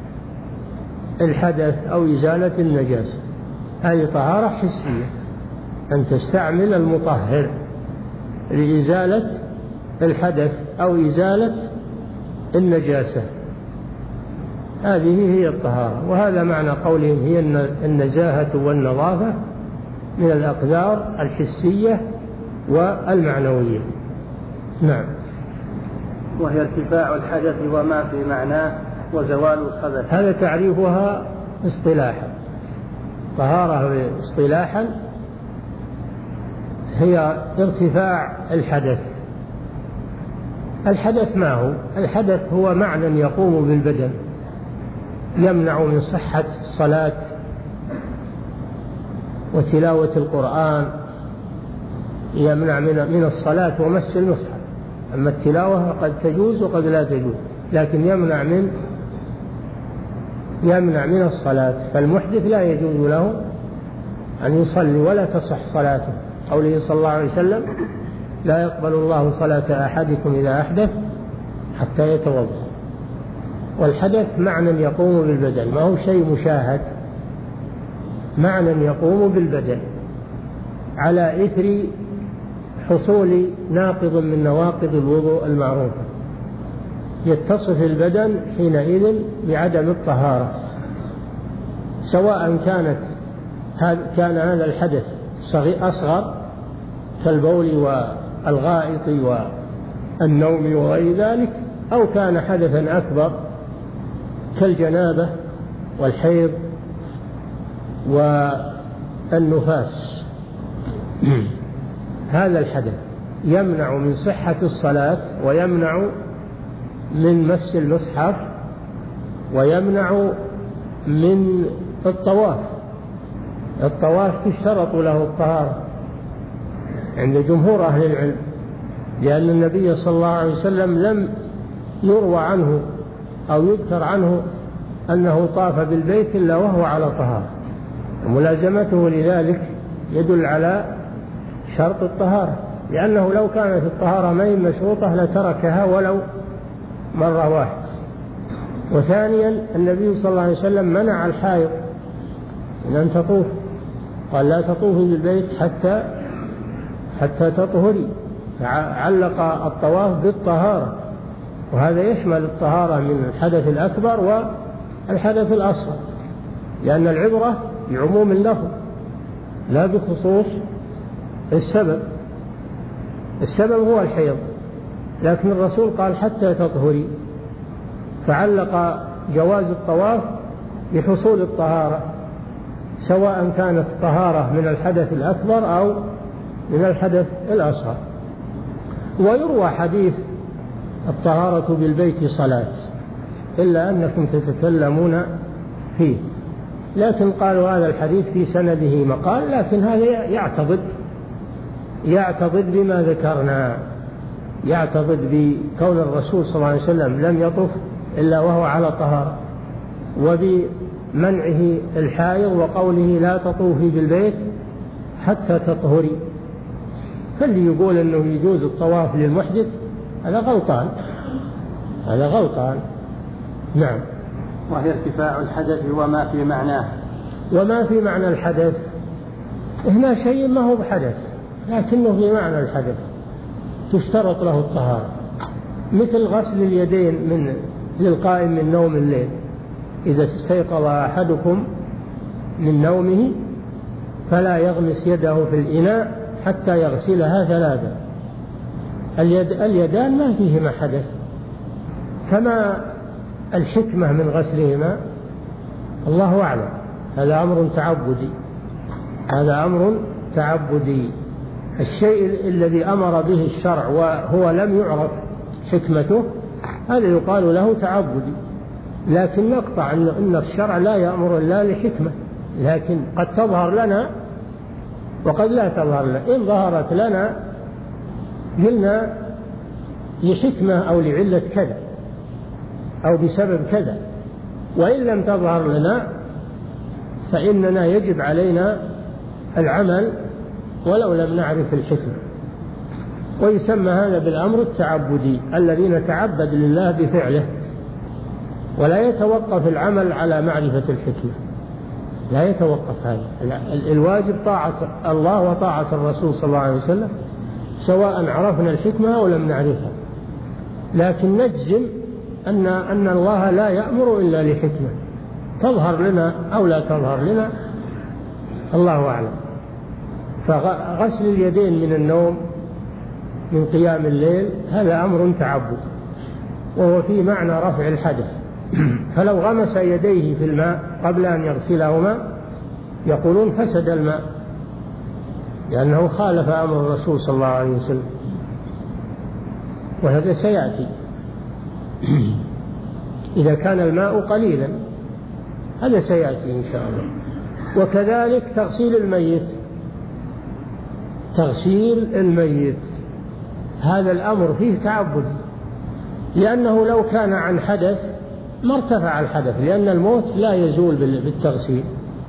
الحدث أو إزالة النجاسة. هذه طهارة حسية، أن تستعمل المطهر لإزالة الحدث أو إزالة النجاسة. هذه هي الطهارة. وهذا معنى قولهم هي النزاهة والنظافة من الأقدار الحسية والمعنوية. نعم. وهي ارتفاع الحدث وما في معناه وزوال الخبث. هذا تعريفها اصطلاحا. طهارة اصطلاحا هي ارتفاع الحدث. الحدث ما هو؟ الحدث هو معنى يقوم بالبدن يمنع من صحة الصلاة وتلاوة القرآن، يمنع من الصلاة ومس المصحف. أما التلاوة قد تجوز وقد لا تجوز، لكن يمنع من يمنع من الصلاة. فالمحدث لا يجوز له أن يصلي ولا تصح صلاته. قوله صلى الله عليه وسلم لا يقبل الله صلاة أحدكم إذا أحدث حتى يتوضأ. والحدث معنى يقوم بالبدن، ما هو شيء مشاهد، معنى يقوم بالبدن على إثر حصول ناقض من نواقض الوضوء المعروفة. يتصف البدن حينئذ بعدم الطهارة، سواء كانت كان هذا الحدث أصغر كالبول والغائط والنوم وغير ذلك، أو كان حدثا أكبر كالجنابة والحيض والنفاس. هذا الحدث يمنع من صحة الصلاة، ويمنع من مس المصحف، ويمنع من الطواف. الطواف تشترط له الطهارة عند جمهور أهل العلم، لأن النبي صلى الله عليه وسلم لم يروى عنه أو يذكر عنه أنه طاف بالبيت إلا وهو على طهارة، وملازمته لذلك يدل على شرط الطهارة، لأنه لو كانت الطهارة ما هي مشروطة لتركها ولو مرة واحدة. وثانيا النبي صلى الله عليه وسلم منع الحائض من أن تطوف، قال لا تطوفي بالبيت حتى حتى تطهري، علق الطواف بالطهارة، وهذا يشمل الطهارة من الحدث الأكبر والحدث الأصغر، لأن العبرة بعموم اللفظ لا بخصوص السبب. السبب هو الحيض، لكن الرسول قال حتى تطهري، فعلق جواز الطواف بحصول الطهارة، سواء كانت طهارة من الحدث الأكبر أو من الحدث الأصغر. ويروى حديث الطهارة بالبيت صلاة، إلا أنكم تتكلمون فيه. لكن قالوا هذا الحديث في سنده مقال، لكن هذا يعتضد يعتضد بما ذكرنا، يعتضد بكون الرسول صلى الله عليه وسلم لم يطف إلا وهو على طهارة، وبمنعه الحائض وقوله لا تطوفي بالبيت حتى تطهري. فاللي يقول أنه يجوز الطواف للمحدث هذا غلطان، هذا غلطان. نعم. وهي ارتفاع الحدث وما في معناه. وما في معنى الحدث هنا شيء ما هو بحدث لكنه في معنى الحدث، تشترط له الطهارة، مثل غسل اليدين من للقائم من نوم الليل. إذا استيقظ أحدكم من نومه فلا يغمس يده في الإناء حتى يغسلها ثلاثا. اليد اليدان ما فيهما حدث، فما الحكمة من غسلهما الله أعلم. هذا أمر تعبدي، هذا أمر تعبدي. الشيء الذي أمر به الشرع وهو لم يعرف حكمته هذا يقال له تعبدي، لكن نقطع أن الشرع لا يأمر إلا لحكمة، لكن قد تظهر لنا وقد لا تظهر لنا. إن ظهرت لنا قلنا لحكمة أو لعلة كذا أو بسبب كذا، وإن لم تظهر لنا فإننا يجب علينا العمل ولو لم نعرف الحكمة. ويسمى هذا بالأمر التعبدي الذي نتعبد لله بفعله، ولا يتوقف العمل على معرفة الحكمة، لا يتوقف هذا. الواجب طاعة الله وطاعة الرسول صلى الله عليه وسلم سواء عرفنا الحكمة أو لم نعرفها، لكن نجزم أن أن الله لا يأمر إلا لحكمة تظهر لنا أو لا تظهر لنا، الله أعلم. فغسل اليدين من النوم من قيام الليل هذا أمر تعبد، وهو في معنى رفع الحدث. فلو غمس يديه في الماء قبل أن يغسلهما يقولون فسد الماء، لأنه خالف أمر الرسول صلى الله عليه وسلم، وهذا سيأتي. إذا كان الماء قليلا هذا سيأتي إن شاء الله. وكذلك تغسيل الميت، تغسيل الميت هذا الأمر فيه تعبد، لأنه لو كان عن حدث ما ارتفع الحدث، لأن الموت لا يزول بالتغسيل،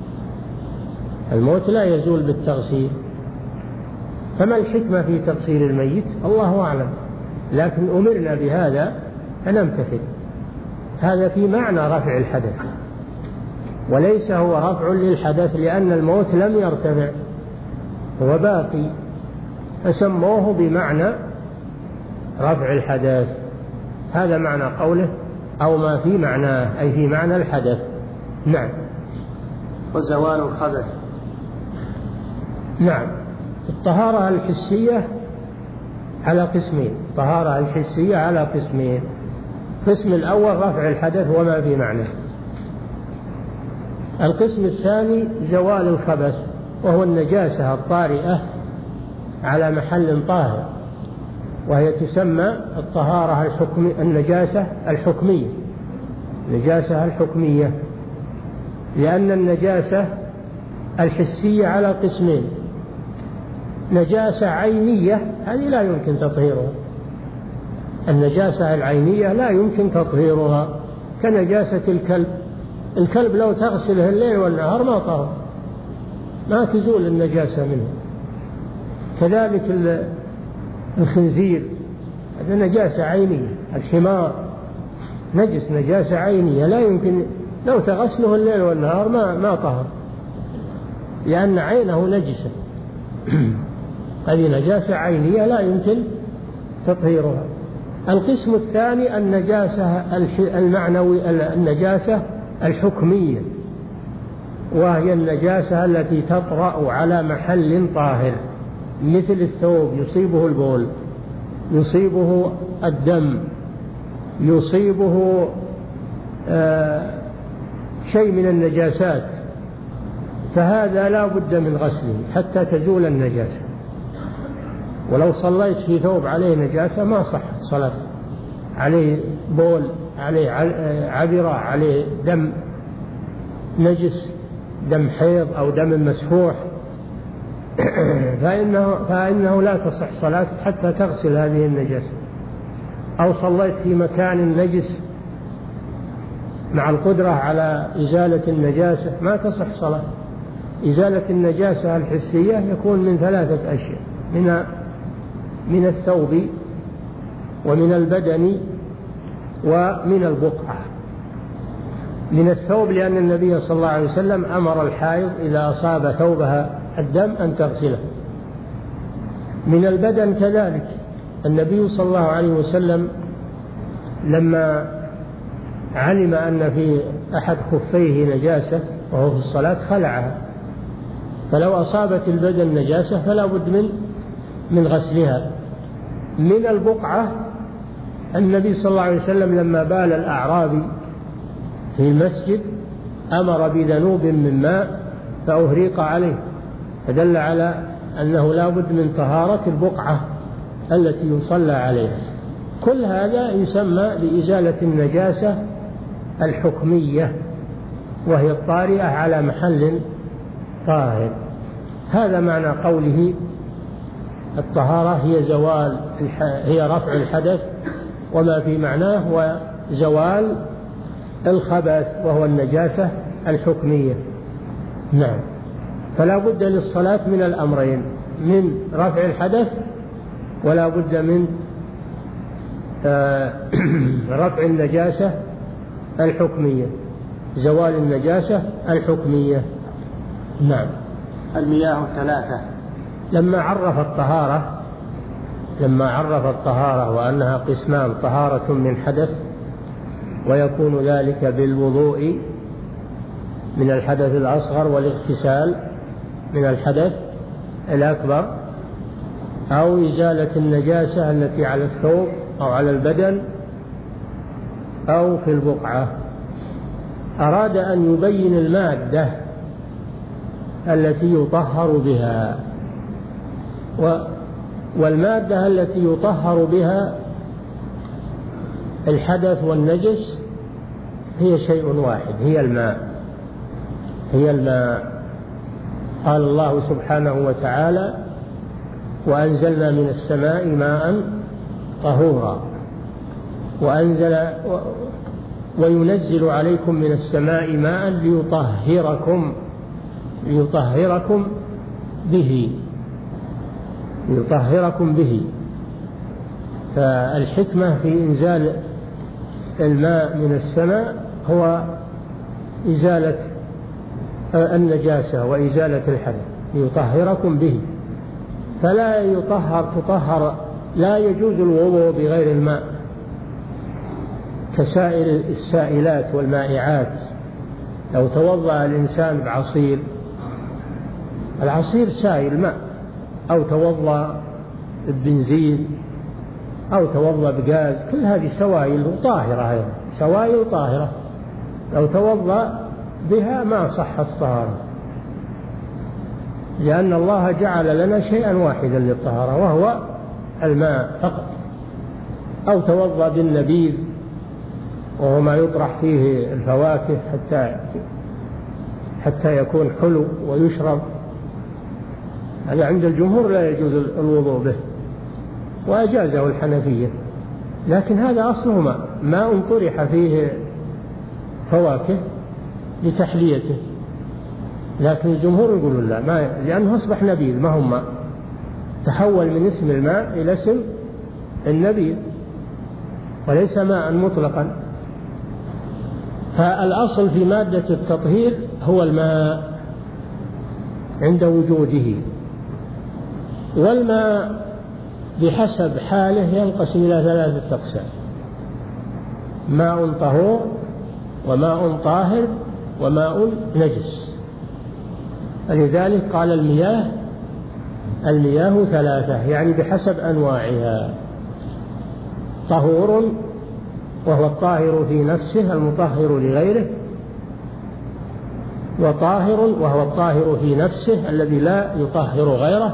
الموت لا يزول بالتغسيل. فما الحكمة في تغسيل الميت الله أعلم، لكن أمرنا بهذا فنمتثل. هذا في معنى رفع الحدث، وليس هو رفع للحدث، لأن الموت لم يرتفع هو باقي، فسموه بمعنى رفع الحدث. هذا معنى قوله أو ما في معناه، أي في معنى الحدث. نعم. وزوال الخبث. نعم. الطهارة الحسية على قسمين، الطهارة الحسية على قسمين. القسم الأول رفع الحدث وما في معناه. القسم الثاني زوال الخبث، وهو النجاسة الطارئة على محل طاهر، وهي تسمى الطهارة الحكم النجاسة الحكمية، النجاسة الحكمية، لأن النجاسة الحسية على قسمين. نجاسة عينية هذه لا يمكن تطهيرها، النجاسة العينية لا يمكن تطهيرها، كنجاسة الكلب. الكلب لو تغسله الليل والنهار ما طهر، ما تزول النجاسة منه. كذلك الخنزير هذا نجاسة عينية. الحمار نجس نجاسة عينية لا يمكن لو تغسله الليل والنهار ما ما طهر، لأن عينه نجسة. هذه نجاسة عينية لا يمكن تطهيرها. القسم الثاني النجاسة المعنوي، النجاسة الحكمية، وهي النجاسة التي تطرأ على محل طاهر، مثل الثوب يصيبه البول، يصيبه الدم، يصيبه آه شيء من النجاسات، فهذا لا بد من غسله حتى تزول النجاسة. ولو صليت في ثوب عليه نجاسة ما صح صلاة، عليه بول عليه عذرة، عليه دم نجس، دم حيض أو دم مسفوح، فإنه, فإنه لا تصح صلاة حتى تغسل هذه النجاسة. أو صليت في مكان نجس مع القدرة على إزالة النجاسة ما تصح صلاة. إزالة النجاسة الحسية يكون من ثلاثة أشياء: من من الثوب ومن البدن ومن البقعة. من الثوب لأن النبي صلى الله عليه وسلم أمر الحائض إذا أصاب ثوبها الدم أن تغسله. من البدن كذلك، النبي صلى الله عليه وسلم لما علم أن في أحد خفيه نجاسة وهو في الصلاة خلعها، فلو أصابت البدن نجاسة فلا بد من من غسلها. من البقعة، النبي صلى الله عليه وسلم لما بال الأعرابي في المسجد أمر بذنوب من ماء فأهريق عليه، فدل على أنه لا بد من طهارة البقعة التي يصلى عليها. كل هذا يسمى بإزالة النجاسة الحكمية، وهي الطارئة على محل طاهر. هذا معنى قوله الطهارة هي زوال هي رفع الحدث وما في معناه، وزوال الخبث وهو النجاسة الحكمية. نعم. فلا بد للصلاة من الأمرين: من رفع الحدث ولا بد من رفع النجاسة الحكمية، زوال النجاسة الحكمية. نعم. المياه ثلاثة. لما عرف الطهارة لما عرف الطهارة وأنها قسمان: طهارة من حدث، ويكون ذلك بالوضوء من الحدث الأصغر والاغتسال من الحدث الأكبر، أو إزالة النجاسة التي على الثوب أو على البدن أو في البقعة. أراد أن يبين المادة التي يطهر بها، والمادة التي يطهر بها الحدث والنجس هي شيء واحد، هي الماء هي الماء قال الله سبحانه وتعالى: وأنزلنا من السماء ماء طهورا، وأنزل وينزل عليكم من السماء ماء ليطهركم ليطهركم به ليطهركم به. فالحكمة في إنزال الماء من السماء هو إزالة النجاسة وإزالة الحدث، ليطهركم به. فلا يطهر تطهر لا يجوز الوضوء بغير الماء كسائر السائلات والمائعات. لو توضأ الإنسان بعصير، العصير سائل ماء، أو توضأ ببنزين أو توضأ بغاز، كل هذه سوائل طاهرة، أيضا سوائل طاهرة، لو توضأ بها ما صحت طهارة، لأن الله جعل لنا شيئا واحدا للطهارة وهو الماء فقط. أو توضأ بالنبيذ وهو ما يطرح فيه الفواكه حتى حتى يكون حلو ويشرب، هذا عند الجمهور لا يجوز الوضوء به، وأجازه الحنفية. لكن هذا أصله ماء ماء طرح فيه فواكه لتحليته، لكن الجمهور يقولون لا، ما لأنه أصبح نبيذ، ما هو ماء، تحول من اسم الماء إلى اسم النبيذ وليس ماء مطلقا. فالأصل في مادة التطهير هو الماء عند وجوده، والماء بحسب حاله ينقسم إلى ثلاثة أقسام: ماء طهور، وماء طاهر، وماء نجس. لذلك قال المياه المياه ثلاثة، يعني بحسب أنواعها: طهور وهو الطاهر في نفسه المطهر لغيره، وطاهر وهو الطاهر في نفسه الذي لا يطهر غيره،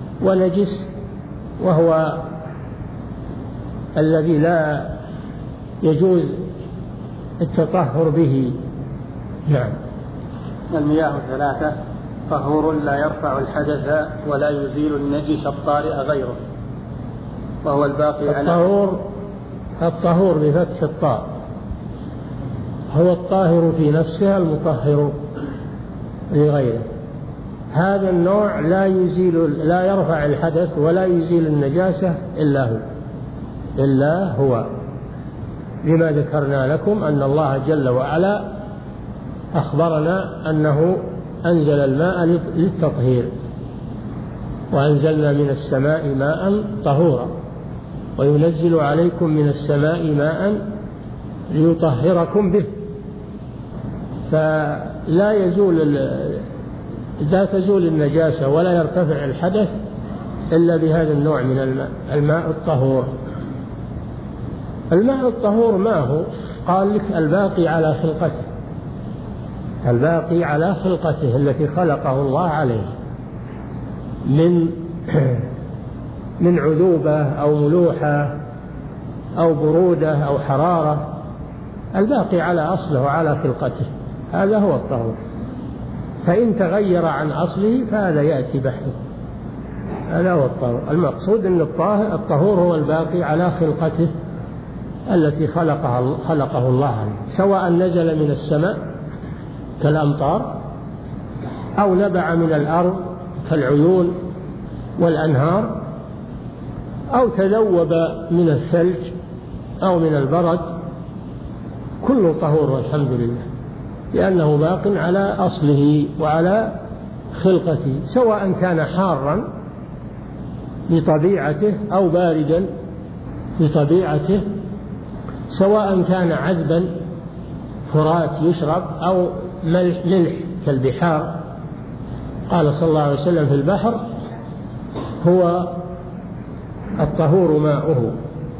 ونجس وهو الذي لا يجوز التطهر به. نعم. المياه ثلاثة: طهور لا يرفع الحدث ولا يزيل النجس الطارئ غيره، وهو الباقي على الطهور الطهور بفتح الطاء هو الطاهر في نفسه المطهر لغيره. هذا النوع لا يزيل لا يرفع الحدث ولا يزيل النجاسة إلا هو إلا هو لما ذكرنا لكم أن الله جل وعلا أخبرنا أنه أنزل الماء للتطهير، وأنزلنا من السماء ماء طهورا، وينزل عليكم من السماء ماء ليطهركم به. فلا يزول لا تزول النجاسة ولا يرتفع الحدث إلا بهذا النوع من الماء، الماء الطهور. الماء الطهور ما هو؟ قال لك الباقي على خلقته، الباقي على خلقته التي خلقه الله عليه من من عذوبة أو ملوحة أو برودة أو حرارة، الباقي على أصله وعلى خلقته، هذا هو الطهور. فإن تغير عن أصله فهذا يأتي بحثه، هذا هو الطهور. المقصود أن الطهور هو الباقي على خلقته التي خلقها خلقه الله عليه، سواء نزل من السماء كالأمطار أو نبع من الأرض كالعيون والأنهار، أو تذوب من الثلج أو من البرد، كله طهور والحمد لله، لأنه باق على أصله وعلى خلقته، سواء كان حارا بطبيعته أو باردا بطبيعته، سواء كان عذبا فرات يشرب أو ملح, ملح كالبحار. قال صلى الله عليه وسلم في البحر هو الطهور ماؤه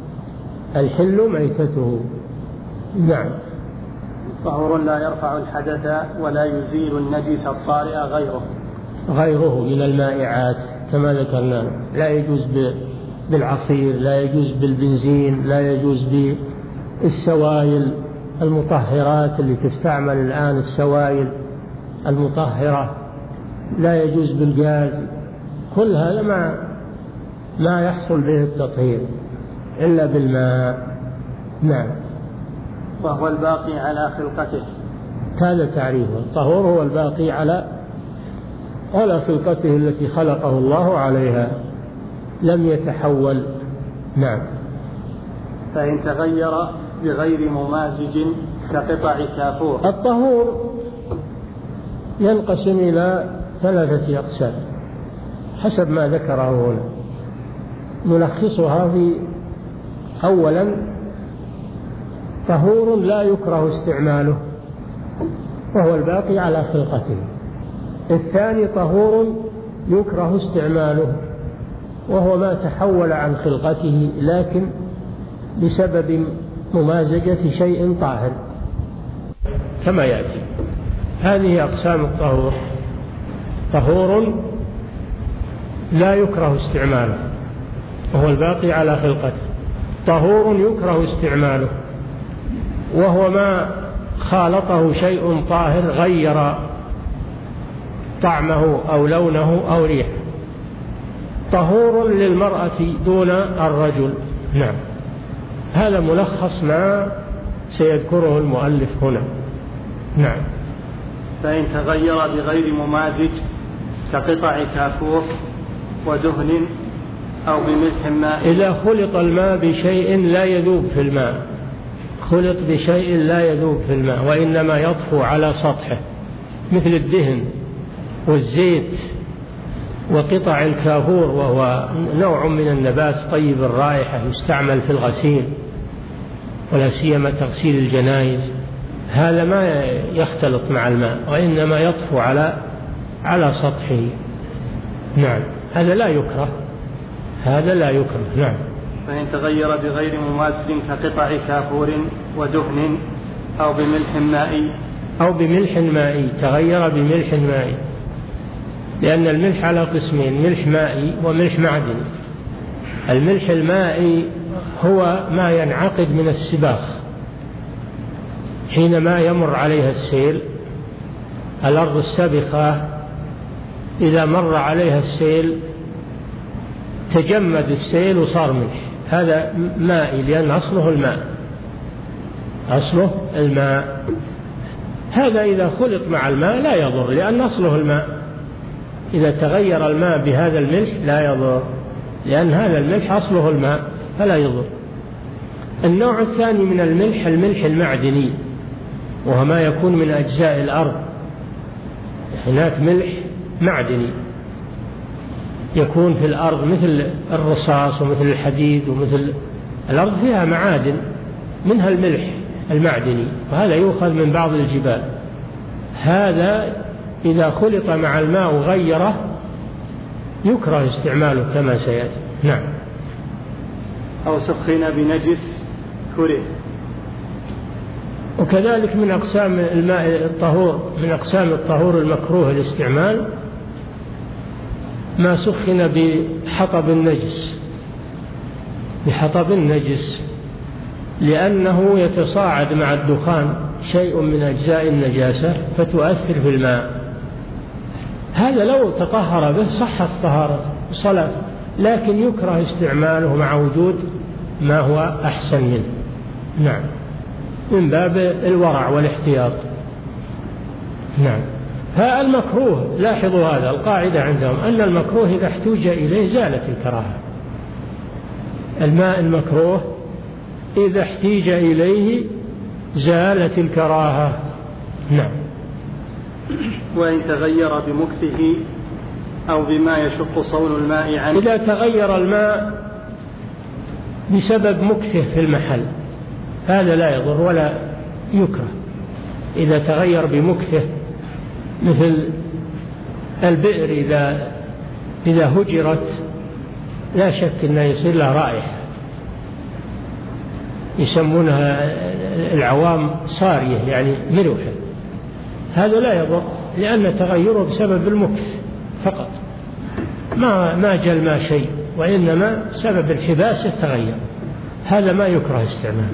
الحل ميتته. نعم. طهور لا يرفع الحدث ولا يزيل النجس الطارئ غيره غيره من المائعات كما ذكرنا، لا يجوز بالعصير، لا يجوز بالبنزين، لا يجوز بالسوائل المطهرات اللي تستعمل الآن، السوائل المطهرة، لا يجوز بالغاز، كل هذا ما ما يحصل به التطهير إلا بالماء. نعم. وهو الباقي على خلقته، هذا تعريفه. الطهور هو الباقي على على خلقته التي خلقه الله عليها، لم يتحول. نعم. فإن تغير بغير ممازج كقطع كافور. الطهور ينقسم إلى ثلاثة أقسام حسب ما ذكره هنا، نلخصها في: أولا طهور لا يكره استعماله وهو الباقي على خلقته. الثاني طهور يكره استعماله وهو ما تحول عن خلقته لكن بسبب ممازجة شيء طاهر كما يأتي. هذه أقسام الطهور: طهور لا يكره استعماله وهو الباقي على خلقته، طهور يكره استعماله وهو ما خالطه شيء طاهر غير طعمه أو لونه أو ريحه، طهور للمرأة دون الرجل. نعم. هذا ملخص ما سيذكره المؤلف هنا. نعم. فإن تغير بغير ممازج كقطع كافور ودهن أو بملح ماء. إذا خلط الماء بشيء لا يذوب في الماء، خلط بشيء لا يذوب في الماء وإنما يطفو على سطحه، مثل الدهن والزيت وقطع الكافور، وهو نوع من النبات طيب الرائحة يستعمل في الغسيل ولا سيما تغسيل الجنائز، هذا ما يختلط مع الماء وإنما يطفو على على سطحه. نعم. هذا لا يكره، هذا لا يكره. نعم. فإن تغير بغير ممازج كقطع كافور ودهن أو بملح ماء. أو بملح مائي، تغير بملح مائي، لأن الملح على قسمين: ملح مائي وملح معدني. الملح المائي هو ما ينعقد من السباخ حينما يمر عليها السيل. الأرض السابقة إذا مر عليها السيل تجمد السيل وصار ملح، هذا مائي لأن أصله الماء، أصله الماء. هذا إذا خلط مع الماء لا يضر لأن أصله الماء. إذا تغير الماء بهذا الملح لا يضر لأن هذا الملح أصله الماء فلا يضر. النوع الثاني من الملح الملح المعدني، وهو ما يكون من أجزاء الأرض. هناك ملح معدني يكون في الأرض مثل الرصاص ومثل الحديد، ومثل الأرض فيها معادن منها الملح المعدني، وهذا يؤخذ من بعض الجبال. هذا إذا خلط مع الماء وغيره يكره استعماله كما سيأتي. نعم. أو سخن بنجس كره. وكذلك من أقسام الماء الطهور، من أقسام الطهور المكروه الاستعمال ما سخن بحطب النجس، بحطب النجس، لأنه يتصاعد مع الدخان شيء من أجزاء النجاسة فتؤثر في الماء. هذا لو تطهر به صحت طهارته وصلاته، لكن يكره استعماله مع وجود ما هو أحسن منه. نعم، من باب الورع والاحتياط. نعم. فالمكروه، لاحظوا هذا القاعدة عندهم، أن المكروه إذا احتوج إليه زالت الكراهة. الماء المكروه إذا احتيج إليه زالت الكراهة. نعم. وإن تغير بمكثه أو بما يشق صون الماء عنه. إذا تغير الماء بسبب مكثه في المحل هذا لا يضر ولا يكره. إذا تغير بمكثه مثل البئر إذا إذا هجرت لا شك أنه يصير لها رائحة، يسمونها العوام صارية يعني ملوحة، هذا لا يضر لأن تغيره بسبب المكث فقط، ما ما جل ما شيء، وإنما سبب الحباس التغير، هذا ما يكره استعماله.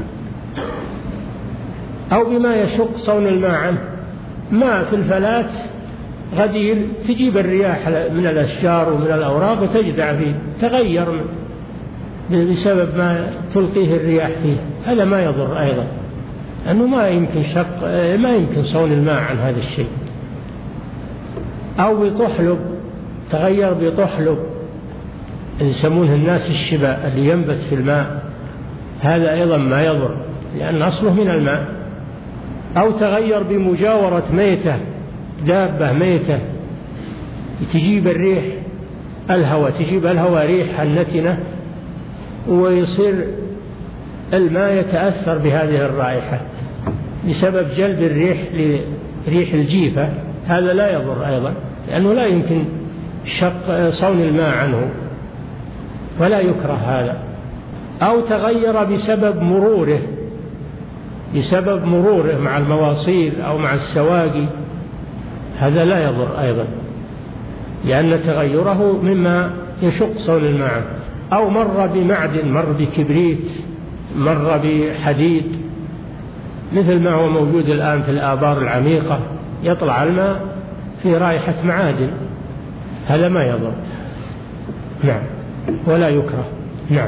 أو بما يشق صون الماء عنه، ماء في الفلات غدير تجيب الرياح من الأشجار ومن الأوراق وتجدع فيه، تغير بسبب ما تلقيه الرياح فيه، هذا ما يضر أيضا، أنه ما يمكن شق ما يمكن صون الماء عن هذا الشيء. أو بطحلب، تغير بطحلب يسمونه الناس الشباء اللي ينبت في الماء، هذا أيضا ما يضر لأن أصله من الماء. أو تغير بمجاورة ميتة، دابة ميتة تجيب الريح الهواء تجيب الهواء ريح النتنة ويصير الماء يتأثر بهذه الرائحة بسبب جلب الريح لريح الجيفة، هذا لا يضر أيضا لأنه لا يمكن شق صون الماء عنه ولا يكره هذا. أو تغير بسبب مروره بسبب مروره مع المواصيل أو مع السواقي، هذا لا يضر أيضا لأن تغيره مما يشق صون الماء. أو مر بمعدن، مر بكبريت، مر بحديد، مثل ما هو موجود الآن في الآبار العميقة، يطلع الماء في رائحة معادن، هذا ما يضر. نعم، ولا يكره. نعم.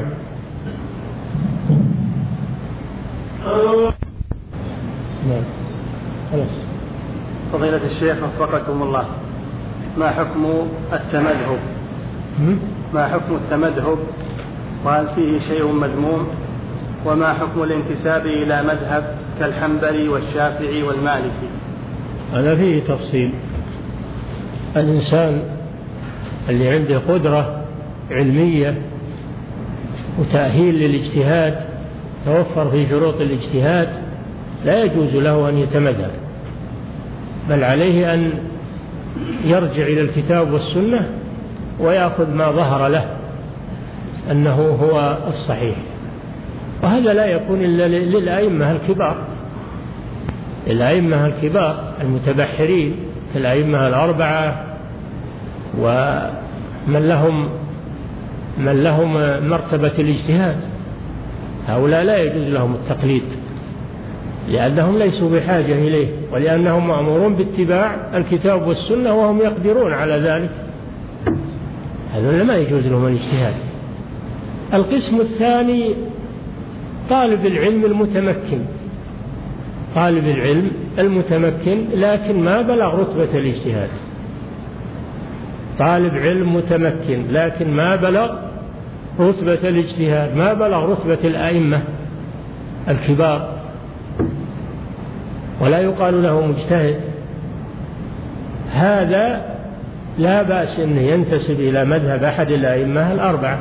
نعم. خلاص. فضيلة الشيخ وفقكم الله، ما حكم التمذهب؟ ما حكم التمذهب؟ وهل فيه شيء مذموم؟ وما حكم الانتساب إلى مذهب كالحنبلي والشافعي والمالكي؟ هذا فيه تفصيل. الإنسان اللي عنده قدرة علمية وتأهيل للاجتهاد توفر في شروط الاجتهاد لا يجوز له أن يتمذهب، بل عليه أن يرجع إلى الكتاب والسنة ويأخذ ما ظهر له أنه هو الصحيح. وهذا لا يكون إلا للأئمة الكبار، الأئمة الكبار المتبحرين كالأئمة الأربعة ومن لهم من لهم مرتبة الاجتهاد، هؤلاء لا يجوز لهم التقليد، لأنهم ليسوا بحاجة إليه، ولأنهم مأمورون باتباع الكتاب والسنة وهم يقدرون على ذلك، هذا ما يجوز لهم الاجتهاد. القسم الثاني طالب العلم المتمكن، طالب العلم المتمكن لكن ما بلغ رتبة الاجتهاد، طالب علم متمكن لكن ما بلغ رتبة الاجتهاد، ما بلغ رتبة الأئمة الكبار، ولا يقال له مجتهد. هذا لا بأس أن ينتسب إلى مذهب أحد الأئمة الأربعة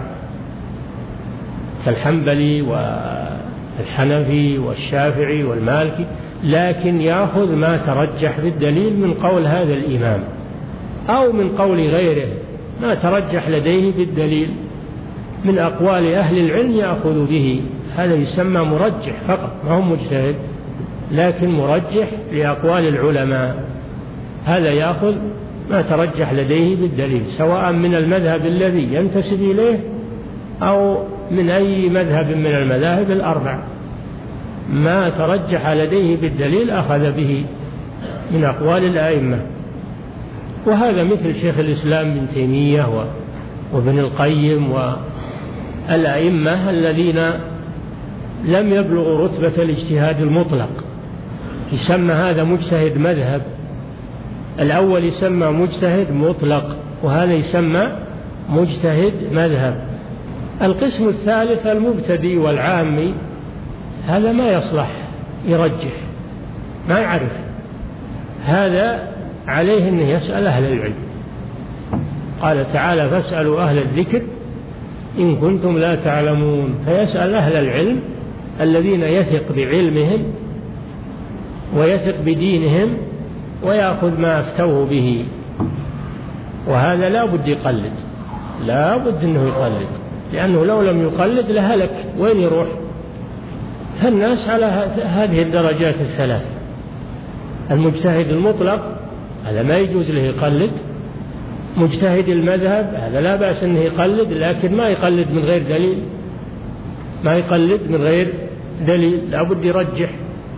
كالحنبلي والحنفي والشافعي والمالكي، لكن يأخذ ما ترجح بالدليل من قول هذا الإمام أو من قول غيره، ما ترجح لديه بالدليل من أقوال أهل العلم يأخذ به، هذا يسمى مرجح فقط، ما هو مجتهد لكن مرجح لأقوال العلماء، هذا يأخذ ما ترجح لديه بالدليل سواء من المذهب الذي ينتسب إليه أو من أي مذهب من المذاهب الأربع، ما ترجح لديه بالدليل أخذ به من أقوال الأئمة. وهذا مثل شيخ الإسلام ابن تيمية وابن القيم والأئمة الذين لم يبلغوا رتبة الاجتهاد المطلق، يسمى هذا مجتهد مذهب، الأول يسمى مجتهد مطلق وهذا يسمى مجتهد مذهب. القسم الثالث المبتدئ والعامي، هذا ما يصلح يرجح، ما يعرف، هذا عليه أن يسأل أهل العلم، قال تعالى فاسألوا أهل الذكر إن كنتم لا تعلمون، فيسأل أهل العلم الذين يثق بعلمهم ويثق بدينهم ويأخذ ما أفتوه به، وهذا لا بد يقلد، لا بد أنه يقلد، لأنه لو لم يقلد لهلك، وين يروح؟ فالناس على هذه الدرجات الثلاث، المجتهد المطلق هذا ما يجوز له يقلد، مجتهد المذهب هذا لا بأس أنه يقلد لكن ما يقلد من غير دليل، ما يقلد من غير دليل، لا بد يرجح.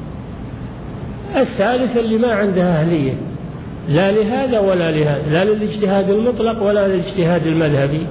الثالث اللي ما عنده أهلية لا لهذا ولا لهذا، لا للاجتهاد المطلق ولا للاجتهاد المذهبي،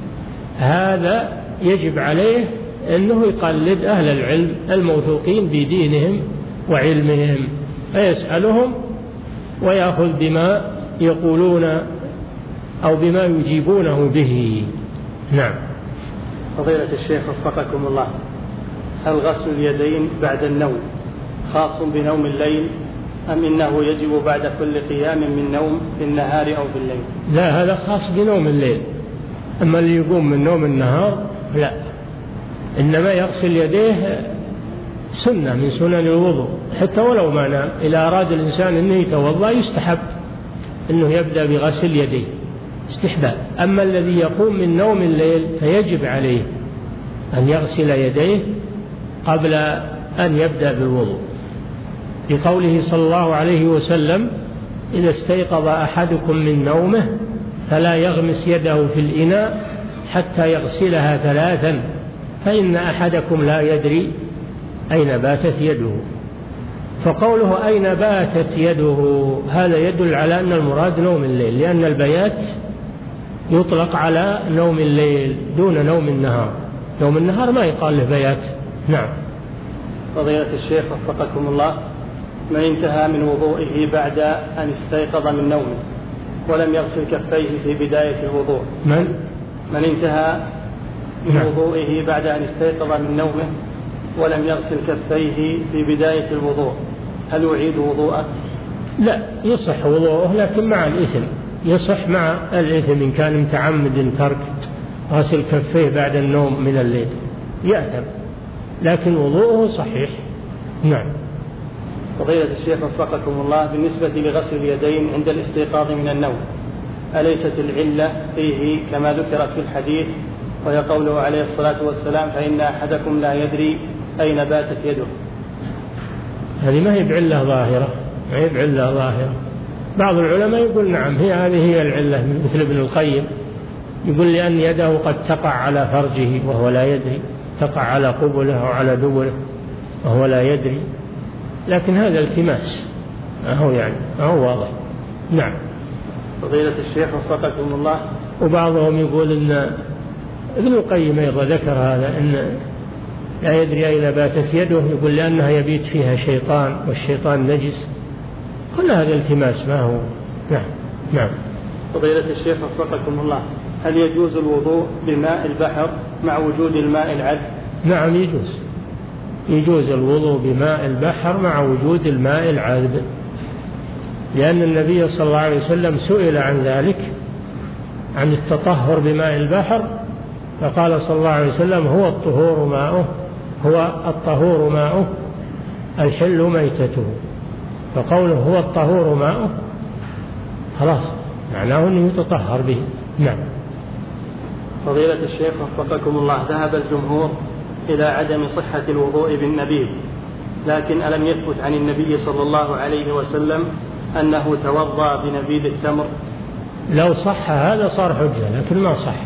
هذا يجب عليه أنه يقلد أهل العلم الموثوقين بدينهم وعلمهم، فيسألهم ويأخذ بما يقولون أو بما يجيبونه به. نعم. فضيلة الشيخ وفقكم الله، هل غسل اليدين بعد النوم خاص بنوم الليل أم إنه يجب بعد كل قيام من نوم في النهار أو في الليل؟ لا، هذا خاص بنوم الليل، أما اللي يقوم من نوم النهار لا، إنما يغسل يديه سنة من سنن الوضوء حتى ولو ما نام، إذا أراد الإنسان أنه يتوضأ يستحب أنه يبدأ بغسل يديه استحباب. أما الذي يقوم من نوم الليل فيجب عليه أن يغسل يديه قبل أن يبدأ بالوضوء، لقوله صلى الله عليه وسلم إذا استيقظ أحدكم من نومه فلا يغمس يده في الإناء حتى يغسلها ثلاثا فإن أحدكم لا يدري أين باتت يده. فقوله أين باتت يده هذا يدل على أن المراد نوم الليل، لأن البيات يطلق على نوم الليل دون نوم النهار، نوم النهار ما يقال له بيات. نعم. فضيلة الشيخ وفقكم الله، من انتهى من وضوئه بعد أن استيقظ من نومه ولم يغسل كفيه في بداية الوضوء، من؟ من انتهى من نعم. وضوئه بعد أن استيقظ من نومه ولم يغسل كفيه في بداية الوضوء، هل يعيد وضوءه؟ لا، يصح وضوءه لكن مع الإثم، يصح مع الإثم إن كان متعمد ترك غسل كفيه بعد النوم من الليل يأثم، لكن وضوءه صحيح. نعم. فضيلة الشيخ وفقكم الله، بالنسبة لغسل اليدين عند الاستيقاظ من النوم أليست العلة فيه كما ذكرت في الحديث وهي قوله عليه الصلاة والسلام فإن أحدكم لا يدري أين باتت يده؟ هذه ما هي بعلة ظاهرة، ما هي بعلة ظاهرة. بعض العلماء يقول نعم هي هذه هي العلة، مثل ابن القيم يقول لأن يده قد تقع على فرجه وهو لا يدري، تقع على قبله أو على دبره وهو لا يدري، لكن هذا التماس ما هو يعني ما هو واضح. نعم. فضيلة الشيخ وفقكم الله. وبعضهم يقول إن ابن القيم أيضا ذكر هذا، إن لا يدري أين باتت يده، يقول لأنها يبيت فيها شيطان والشيطان نجس. كل هذا التماس ما هو. نعم. نعم. فضيلة الشيخ وفقكم الله، هل يجوز الوضوء بماء البحر مع وجود الماء العذب؟ نعم يجوز، يجوز الوضوء بماء البحر مع وجود الماء العذب، لأن النبي صلى الله عليه وسلم سئل عن ذلك، عن التطهر بماء البحر، فقال صلى الله عليه وسلم هو الطهور ماؤه هو الطهور ماؤه الحل ميتته. فقوله هو الطهور ماؤه خلاص معناه أنه يتطهر به. نعم. فضيلة الشيخ وفقكم الله، ذهب الجمهور إلى عدم صحة الوضوء بالنبيذ، لكن ألم يثبت عن النبي صلى الله عليه وسلم أنه توضأ بنبيذ التمر؟ لو صح هذا صار حجة، لكن ما صح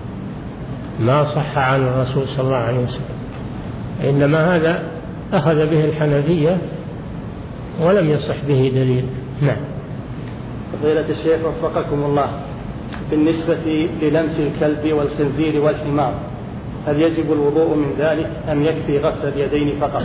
ما صح عن الرسول صلى الله عليه وسلم، إنما هذا أخذ به الحنفية ولم يصح به دليل. نعم. فضيلة الشيخ وفقكم الله، بالنسبة للمس الكلب والخنزير والحمار، هل يجب الوضوء من ذلك أم يكفي غسل اليدين فقط؟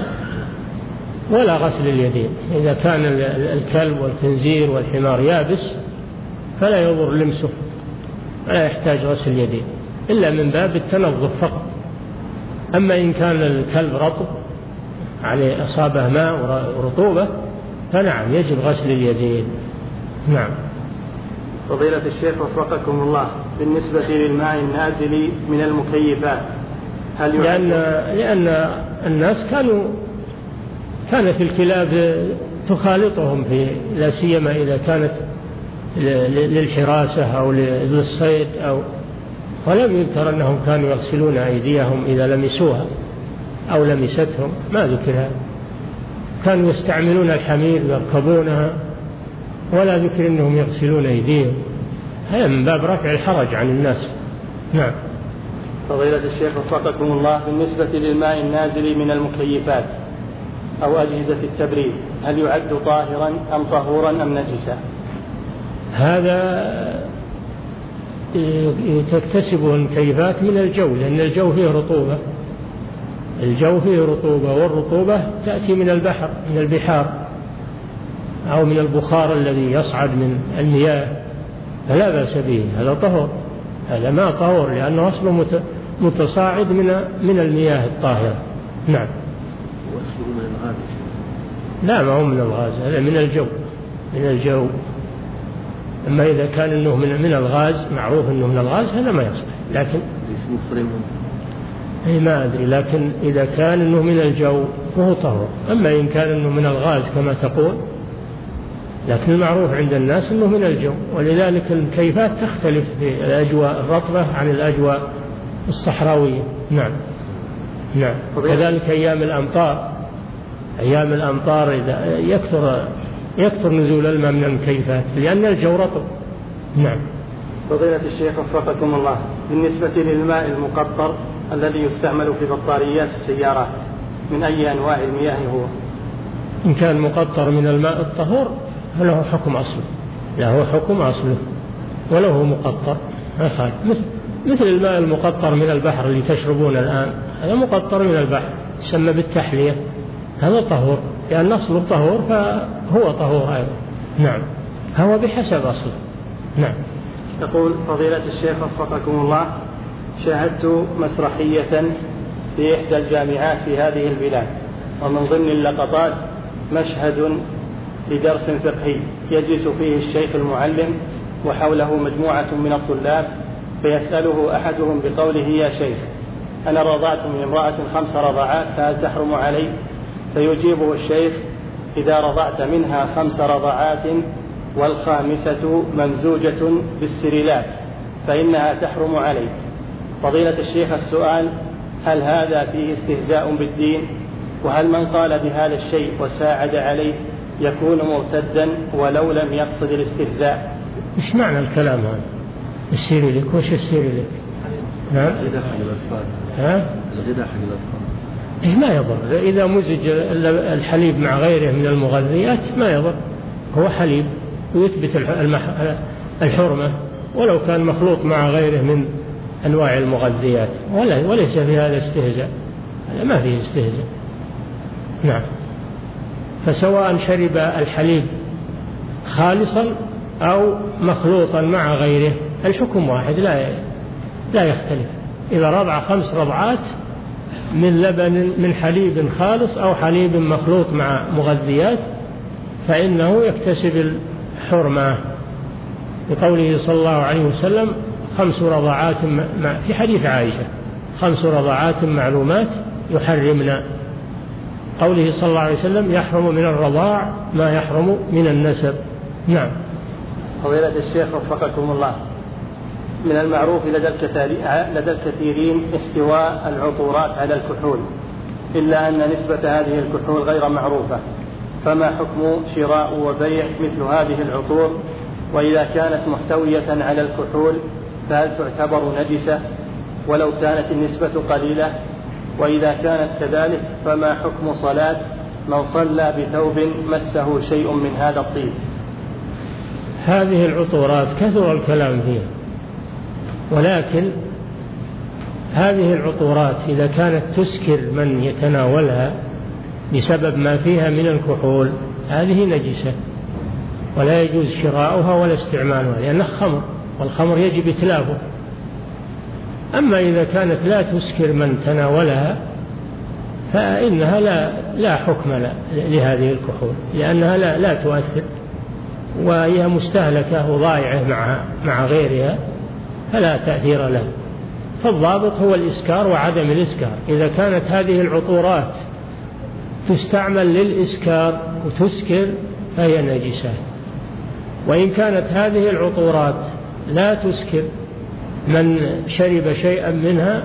ولا غسل اليدين، إذا كان الكلب والخنزير والحمار يابس فلا يضر لمسه، لا يحتاج غسل اليدين إلا من باب التنظف فقط. أما إن كان الكلب رطب عليه أصابه ماء ورطوبة فنعم يجب غسل اليدين. نعم. فضيلة الشيخ وفقكم الله، بالنسبة للماء النازل من المكيفات هل لأن, لأن الناس كانوا كانت الكلاب تخالطهم في لا سيما إذا كانت للحراسة أو للصيد، أو ولم يذكر أنهم كانوا يغسلون أيديهم إذا لمسوها أو لمستهم، ما ذكر هذا. كانوا يستعملون الحمير يركبونها ولا ذكر أنهم يغسلون أيديهم، هذا من باب رفع الحرج عن الناس. نعم. فضيلة الشيخ وفقكم الله، بالنسبة للماء النازل من المكيفات أو أجهزة التبريد هل يعد طاهرا أم طهورا أم نجسا؟ هذا تكتسبه المكيفات من الجو، لأن الجو فيه رطوبة، الجو فيه رطوبة، والرطوبة تأتي من البحر من البحار أو من البخار الذي يصعد من المياه، فلا بأس به، هذا طهور، هذا ماء طهور لأنه أصله متصاعد من من المياه الطاهرة. نعم. وأصله من الغاز؟ لا، ما هو من الغاز، هذا من الجو من الجو. أما إذا كان إنه من من الغاز، معروف إنه من الغاز، هذا ما يصلح، لكن أي ما أدري، لكن إذا كان إنه من الجو فهو طهور. أما إن كان إنه من الغاز كما تقول، لكن المعروف عند الناس إنه من الجو، ولذلك الكيفات تختلف في الأجواء الرطبة عن الأجواء الصحراوية. نعم. نعم. كذلك أيام الأمطار، أيام الأمطار إذا يكثر يكثر نزول الماء من المكيفات لأن الجو رطب. نعم. فضيلة الشيخ وفقكم الله، بالنسبة للماء المقطر الذي يستعمل في بطاريات السيارات، من أي أنواع المياه هو؟ إن كان مقطر من الماء الطهور فله حكم أصله، له حكم أصله وله مقطر، مثل مثل الماء المقطر من البحر اللي تشربون الآن، هذا مقطر من البحر يسمى بالتحلية، هذا طهور لأن أصله طهور فهو طهور أيضا. نعم. هو بحسب أصله. نعم. يقول فضيلة الشيخ وفقكم الله، شاهدت مسرحية في إحدى الجامعات في هذه البلاد، ومن ضمن اللقطات مشهد لدرس فقهي يجلس فيه الشيخ المعلم وحوله مجموعة من الطلاب، فيسأله أحدهم بقوله: يا شيخ، أنا رضعت من امرأة خمس رضعات فهل تحرم علي؟ فيجيبه الشيخ: إذا رضعت منها خمس رضعات والخامسة ممزوجة بالسريلاك فإنها تحرم عليك. فضيلة الشيخ، السؤال: هل هذا فيه استهزاء بالدين؟ وهل من قال بهذا الشيء وساعد عليه يكون مرتدا ولو لم يقصد الاستهزاء؟ إيش معنى الكلام هذا؟ السريلك، وش السريلك؟ نعم. الغذاء حق الأطفال. ها؟ الغذاء حق الأطفال. ما يضر إذا مزج الحليب مع غيره من المغذيات ما يضر، هو حليب ويثبت الحرمة ولو كان مخلوط مع غيره من أنواع المغذيات، وليس في هذا استهزاء، هذا ما فيه استهزاء. نعم. فسواء شرب الحليب خالصا أو مخلوطا مع غيره الحكم واحد لا لا يختلف. إذا رضع خمس رضعات من لبن من حليب خالص أو حليب مخلوط مع مغذيات فإنه يكتسب الحرمة، بقوله صلى الله عليه وسلم خمس رضعات في حديث عائشة خمس رضعات معلومات يحرمنا، قوله صلى الله عليه وسلم يحرم من الرضاع ما يحرم من النسب. نعم. فضيلة الشيخ وفقكم الله، من المعروف لدى الكثيرين احتواء العطورات على الكحول، إلا أن نسبة هذه الكحول غير معروفة، فما حكم شراء وبيع مثل هذه العطور؟ وإذا كانت محتوية على الكحول فهل تعتبر نجسة ولو كانت النسبة قليلة؟ وإذا كانت كذلك فما حكم صلاة من صلى بثوب مسه شيء من هذا الطيب؟ هذه العطورات كثر الكلام فيها، ولكن هذه العطورات إذا كانت تسكر من يتناولها بسبب ما فيها من الكحول هذه نجسة ولا يجوز شراؤها ولا استعمالها، لأنها خمر والخمر يجب إتلافه. أما إذا كانت لا تسكر من تناولها فإنها لا, لا حكم لهذه الكحول، لأنها لا, لا تؤثر وهي مستهلكة وضائعة مع, مع غيرها فلا تأثير له. فالضابط هو الإسكار وعدم الإسكار. إذا كانت هذه العطورات تستعمل للإسكار وتسكر فهي نجسة، وإن كانت هذه العطورات لا تسكر من شرب شيئا منها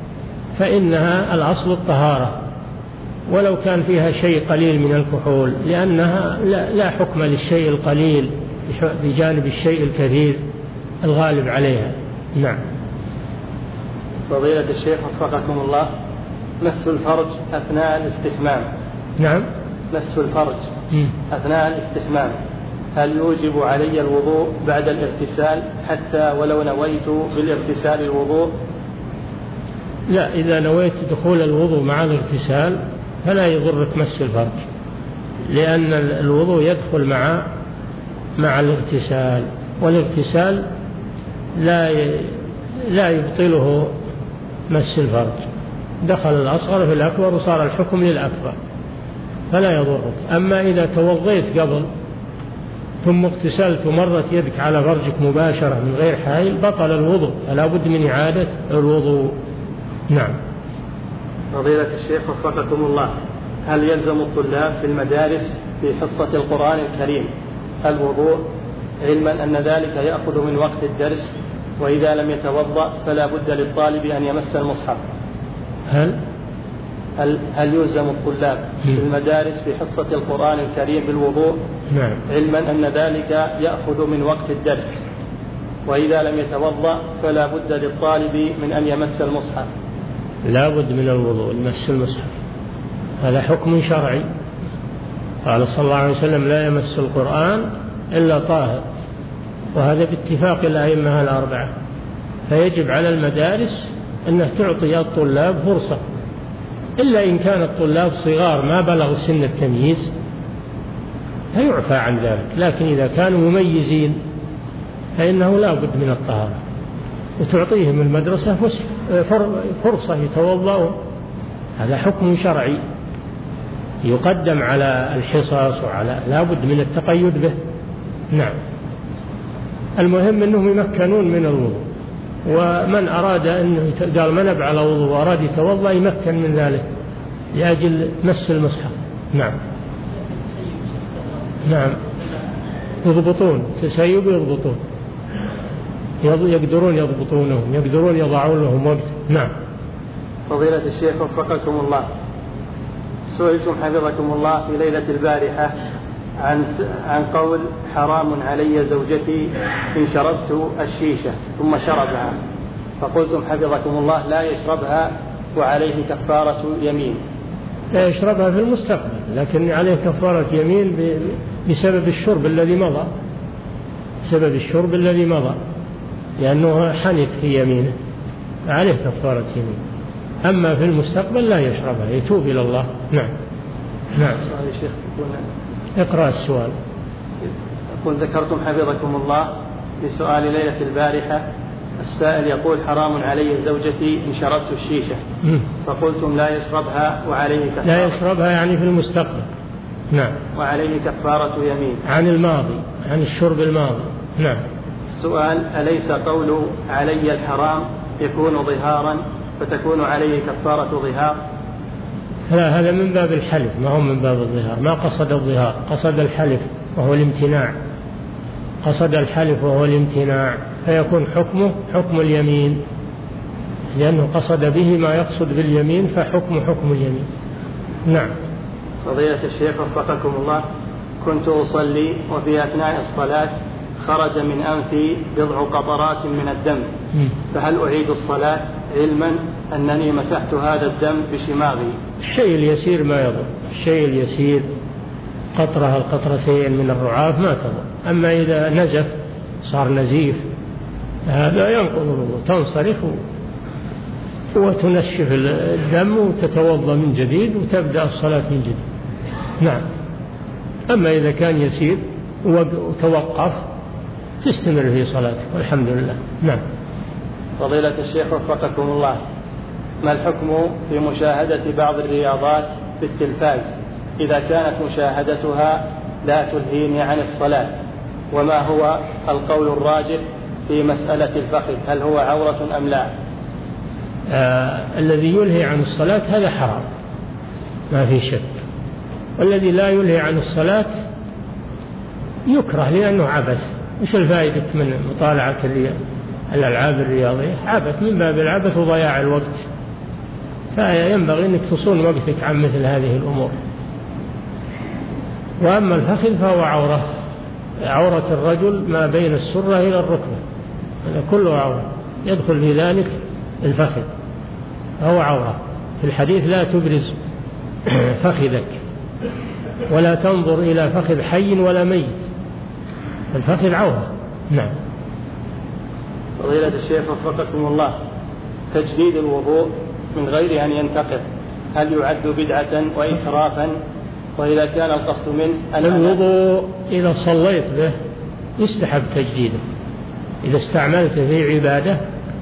فإنها الأصل الطهارة ولو كان فيها شيء قليل من الكحول، لأنها لا, لا حكم للشيء القليل بجانب الشيء الكثير الغالب عليها. نعم. فضيلة الشيخ وفقكم الله، مس الفرج أثناء الاستحمام. نعم. مس الفرج م. أثناء الاستحمام هل يوجب علي الوضوء بعد الاغتسال حتى ولو نويت بالاغتسال الوضوء؟ لا، إذا نويت دخول الوضوء مع الاغتسال فلا يضرك مس الفرج، لأن الوضوء يدخل مع مع الاغتسال، والاغتسال لا لا يبطله مس الفرج. دخل الأصغر في الأكبر وصار الحكم للأكبر فلا يضرك. أما إذا توضيت قبل ثم اغتسلت ومرت يدك على فرجك مباشرة من غير حائل بطل الوضوء، فلا بد من إعادة الوضوء. نعم. فضيلة الشيخ وفقكم الله، هل يلزم الطلاب في المدارس في حصة القرآن الكريم الوضوء، علما أن ذلك يأخذ من وقت الدرس، وإذا لم يتوضأ فلا بد للطالب أن يمس المصحف؟ هل هل, هل يلزم الطلاب في المدارس في حصة القرآن الكريم بالوضوء؟ نعم. علما أن ذلك يأخذ من وقت الدرس، وإذا لم يتوضأ فلا بد للطالب من أن يمس المصحف؟ لا بد من الوضوء لمس المصحف، هذا حكم شرعي. قال صلى الله عليه وسلم لا يمس القرآن إلا طاهر، وهذا باتفاق الأئمة الأربعة. فيجب على المدارس أنها تعطي الطلاب فرصة، إلا إن كان الطلاب صغار ما بلغوا سن التمييز فيعفى عن ذلك، لكن إذا كانوا مميزين فإنه لا بد من الطهارة، وتعطيهم المدرسة فرصة يتوضأوا. هذا حكم شرعي يقدم على الحصص، وعلى لا بد من التقيد به. نعم. المهم أنهم يمكنون من الوضوء، ومن أراد أنه قال منب على وضوء وأراد يتوضأ يمكن من ذلك لأجل مس المصحف. نعم. نعم. يضبطون تسيب يضبطون يقدرون يضبطونهم، يقدرون يضعون لهم وقت. نعم. فضيلة الشيخ وفقكم الله، سئلتم حفظكم الله في ليلة البارحة عن عن قول حرام علي زوجتي إن شربت الشيشة ثم شربها، فقلتم حفظكم الله لا يشربها وعليه كفارة يمين، لا يشربها في المستقبل، لكن عليه كفارة يمين بسبب الشرب الذي مضى، بسبب الشرب الذي مضى، لأنه حنث في يمينه، عليه كفارة يمين. أما في المستقبل لا يشربها، يتوب إلى الله. نعم. نعم. اقرأ السؤال. يقول: ذكرتم حفظكم الله بسؤال ليلة البارحة، السائل يقول: حرام علي زوجتي إن شربت الشيشة، فقلتم لا يشربها وعليه كفارة. لا يشربها يعني في المستقبل. نعم. وعليه كفارة يمين عن الماضي، عن الشرب الماضي. نعم. السؤال: أليس قول علي الحرام يكون ظهارا فتكون عليه كفارة ظهار؟ لا، هذا من باب الحلف، ما هو من باب الظهار. ما قصد الظهار، قصد الحلف وهو الامتناع، قصد الحلف وهو الامتناع، فيكون حكمه حكم اليمين، لأنه قصد به ما يقصد باليمين، فحكم حكم اليمين. نعم. فضيلة الشيخ وفقكم الله، كنت أصلي وفي أثناء الصلاة خرج من أنفي بضع قطرات من الدم، فهل أعيد الصلاة علما أنني مسحت هذا الدم بشماغي؟ الشيء اليسير ما يضر، الشيء اليسير قطرة القطرتين من الرعاف ما تضر. أما إذا نزف صار نزيف هذا ينقض الوضوء، تنصرف وتنشف الدم وتتوضأ من جديد وتبدأ الصلاة من جديد. نعم. أما إذا كان يسير وتوقف تستمر في صلاتك والحمد لله. نعم. فضيلة الشيخ وفقكم الله، ما الحكم في مشاهدة بعض الرياضات في التلفاز إذا كانت مشاهدتها لا تلهيني عن الصلاة؟ وما هو القول الراجح في مسألة الفخذ، هل هو عورة أم لا؟ آه الذي يلهي عن الصلاة هذا حرام ما في شك، والذي لا يلهي عن الصلاة يكره لأنه عبث. وش الفائدة من مطالعة الألعاب الرياضية؟ عبث، من باب العبث وضياع الوقت، فينبغي أنك تصون وقتك عن مثل هذه الأمور. وأما الفخذ فهو عورة، عورة الرجل ما بين السرة إلى الركبة، هذا كله عورة، يدخل في ذلك الفخذ، فهو عورة. في الحديث: لا تبرز فخذك ولا تنظر إلى فخذ حي ولا ميت، الفخذ عورة. نعم. فضيلة الشيخ وفقكم الله، تجديد الوضوء من غير أن ينتقض هل يعد بدعة وإسرافا؟ وإذا كان القصد منه أن الوضوء إذا صليت به يستحب تجديده، إذا استعملته في عبادة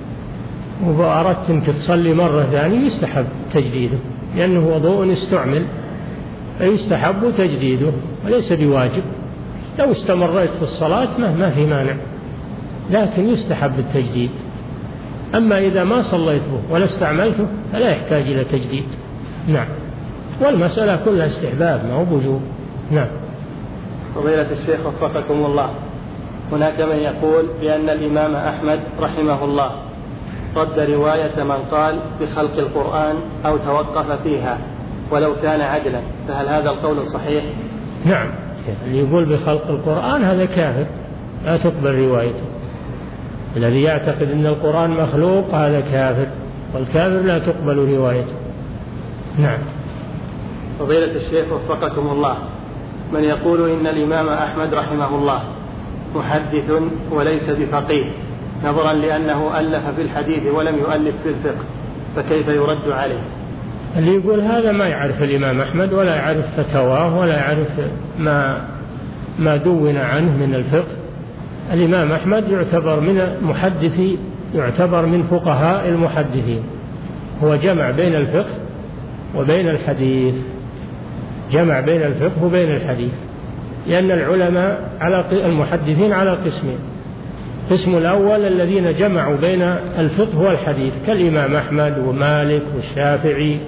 وأردت أنك تصلي مرة ثانية يستحب تجديده، لأنه وضوء استعمل فيستحب تجديده وليس بواجب. لو استمريت في الصلاة ما في مانع، لكن يستحب التجديد. أما إذا ما صليت به ولا استعملته فلا يحتاج إلى تجديد. نعم. والمسألة كلها استحباب ما هو بوجوب. نعم. فضيلة الشيخ وفقكم الله، هناك من يقول بأن الإمام أحمد رحمه الله رد رواية من قال بخلق القرآن أو توقف فيها ولو كان عدلا، فهل هذا القول صحيح؟ نعم. اللي يقول بخلق القرآن هذا كافر، لا تقبل روايته. الذي يعتقد أن القرآن مخلوق هذا كافر، والكافر لا تقبل روايته. نعم. فضيلة الشيخ وفقكم الله، من يقول إن الإمام أحمد رحمه الله محدث وليس بفقيه، نظرا لأنه ألف في الحديث ولم يؤلف في الفقه، فكيف يرد عليه؟ اللي يقول هذا ما يعرف الإمام أحمد ولا يعرف فتواه ولا يعرف ما ما دون عنه من الفقه. الإمام أحمد يعتبر من محدثي، يعتبر من فقهاء المحدثين، هو جمع بين الفقه وبين الحديث، جمع بين الفقه وبين الحديث، لأن العلماء على المحدثين على قسمين: قسم الأول الذين جمعوا بين الفقه والحديث كالإمام أحمد ومالك والشافعي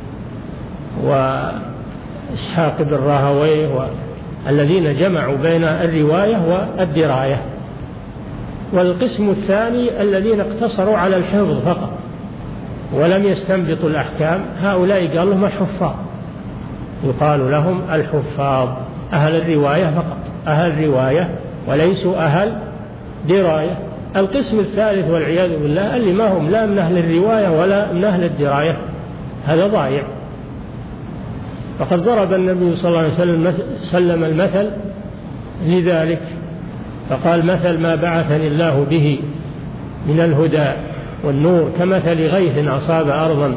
وإسحاق بن راهويه، الذين جمعوا بين الرواية والدراية. والقسم الثاني الذين اقتصروا على الحفظ فقط ولم يستنبطوا الأحكام، هؤلاء قال لهم الحفاظ، يقال لهم الحفاظ، أهل الرواية فقط، أهل رواية وليسوا أهل دراية. القسم الثالث والعياذ بالله اللي ما هم لا من أهل الرواية ولا من أهل الدراية، هذا ضايع. فقد ضرب النبي صلى الله عليه وسلم سلم المثل لذلك، فقال مثل ما بعثني الله به من الهدى والنور كمثل غيث أصاب أرضا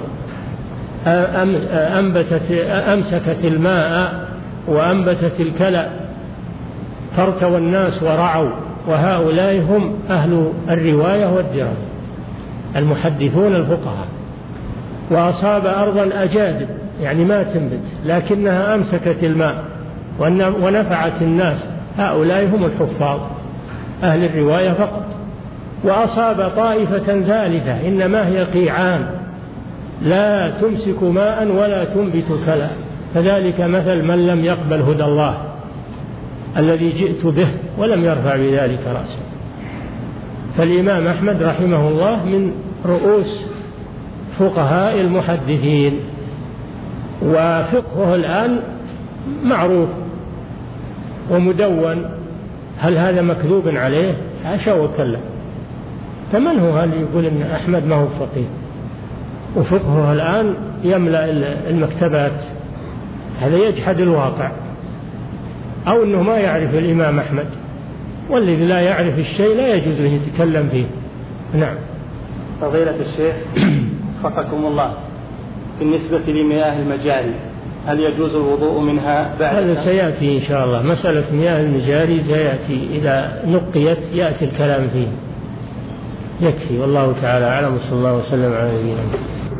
أنبتت أمسكت الماء وأنبتت الكلأ فارتوى الناس ورعوا، وهؤلاء هم أهل الرواية والدراية المحدثون الفقهاء. وأصاب أرضا أجادب يعني ما تنبت لكنها أمسكت الماء ونفعت الناس، هؤلاء هم الحفاظ أهل الرواية فقط. وأصاب طائفة ثالثة إنما هي قيعان لا تمسك ماء ولا تنبت كلأ، فذلك مثل من لم يقبل هدى الله الذي جئت به ولم يرفع بذلك رأسه. فالإمام أحمد رحمه الله من رؤوس فقهاء المحدثين، وفقهه الآن معروف ومدون. هل هذا مكذوب عليه؟ حاشا وكلا. فمن هو اللي يقول أن أحمد ما هو فقيه وفقهه الآن يملأ المكتبات؟ هذا يجحد الواقع، أو أنه ما يعرف الإمام أحمد، والذي لا يعرف الشيء لا يجوز أن يتكلم فيه. نعم. فضيلة الشيخ وفقكم الله، بالنسبة لمياه المجاري هل يجوز الوضوء منها بعد؟ هذا سيأتي إن شاء الله، مسألة مياه المجاري سيأتي إذا نقيت يأتي الكلام فيه. يكفي، والله تعالى أعلم، وصلى الله وسلم على نبينا محمد.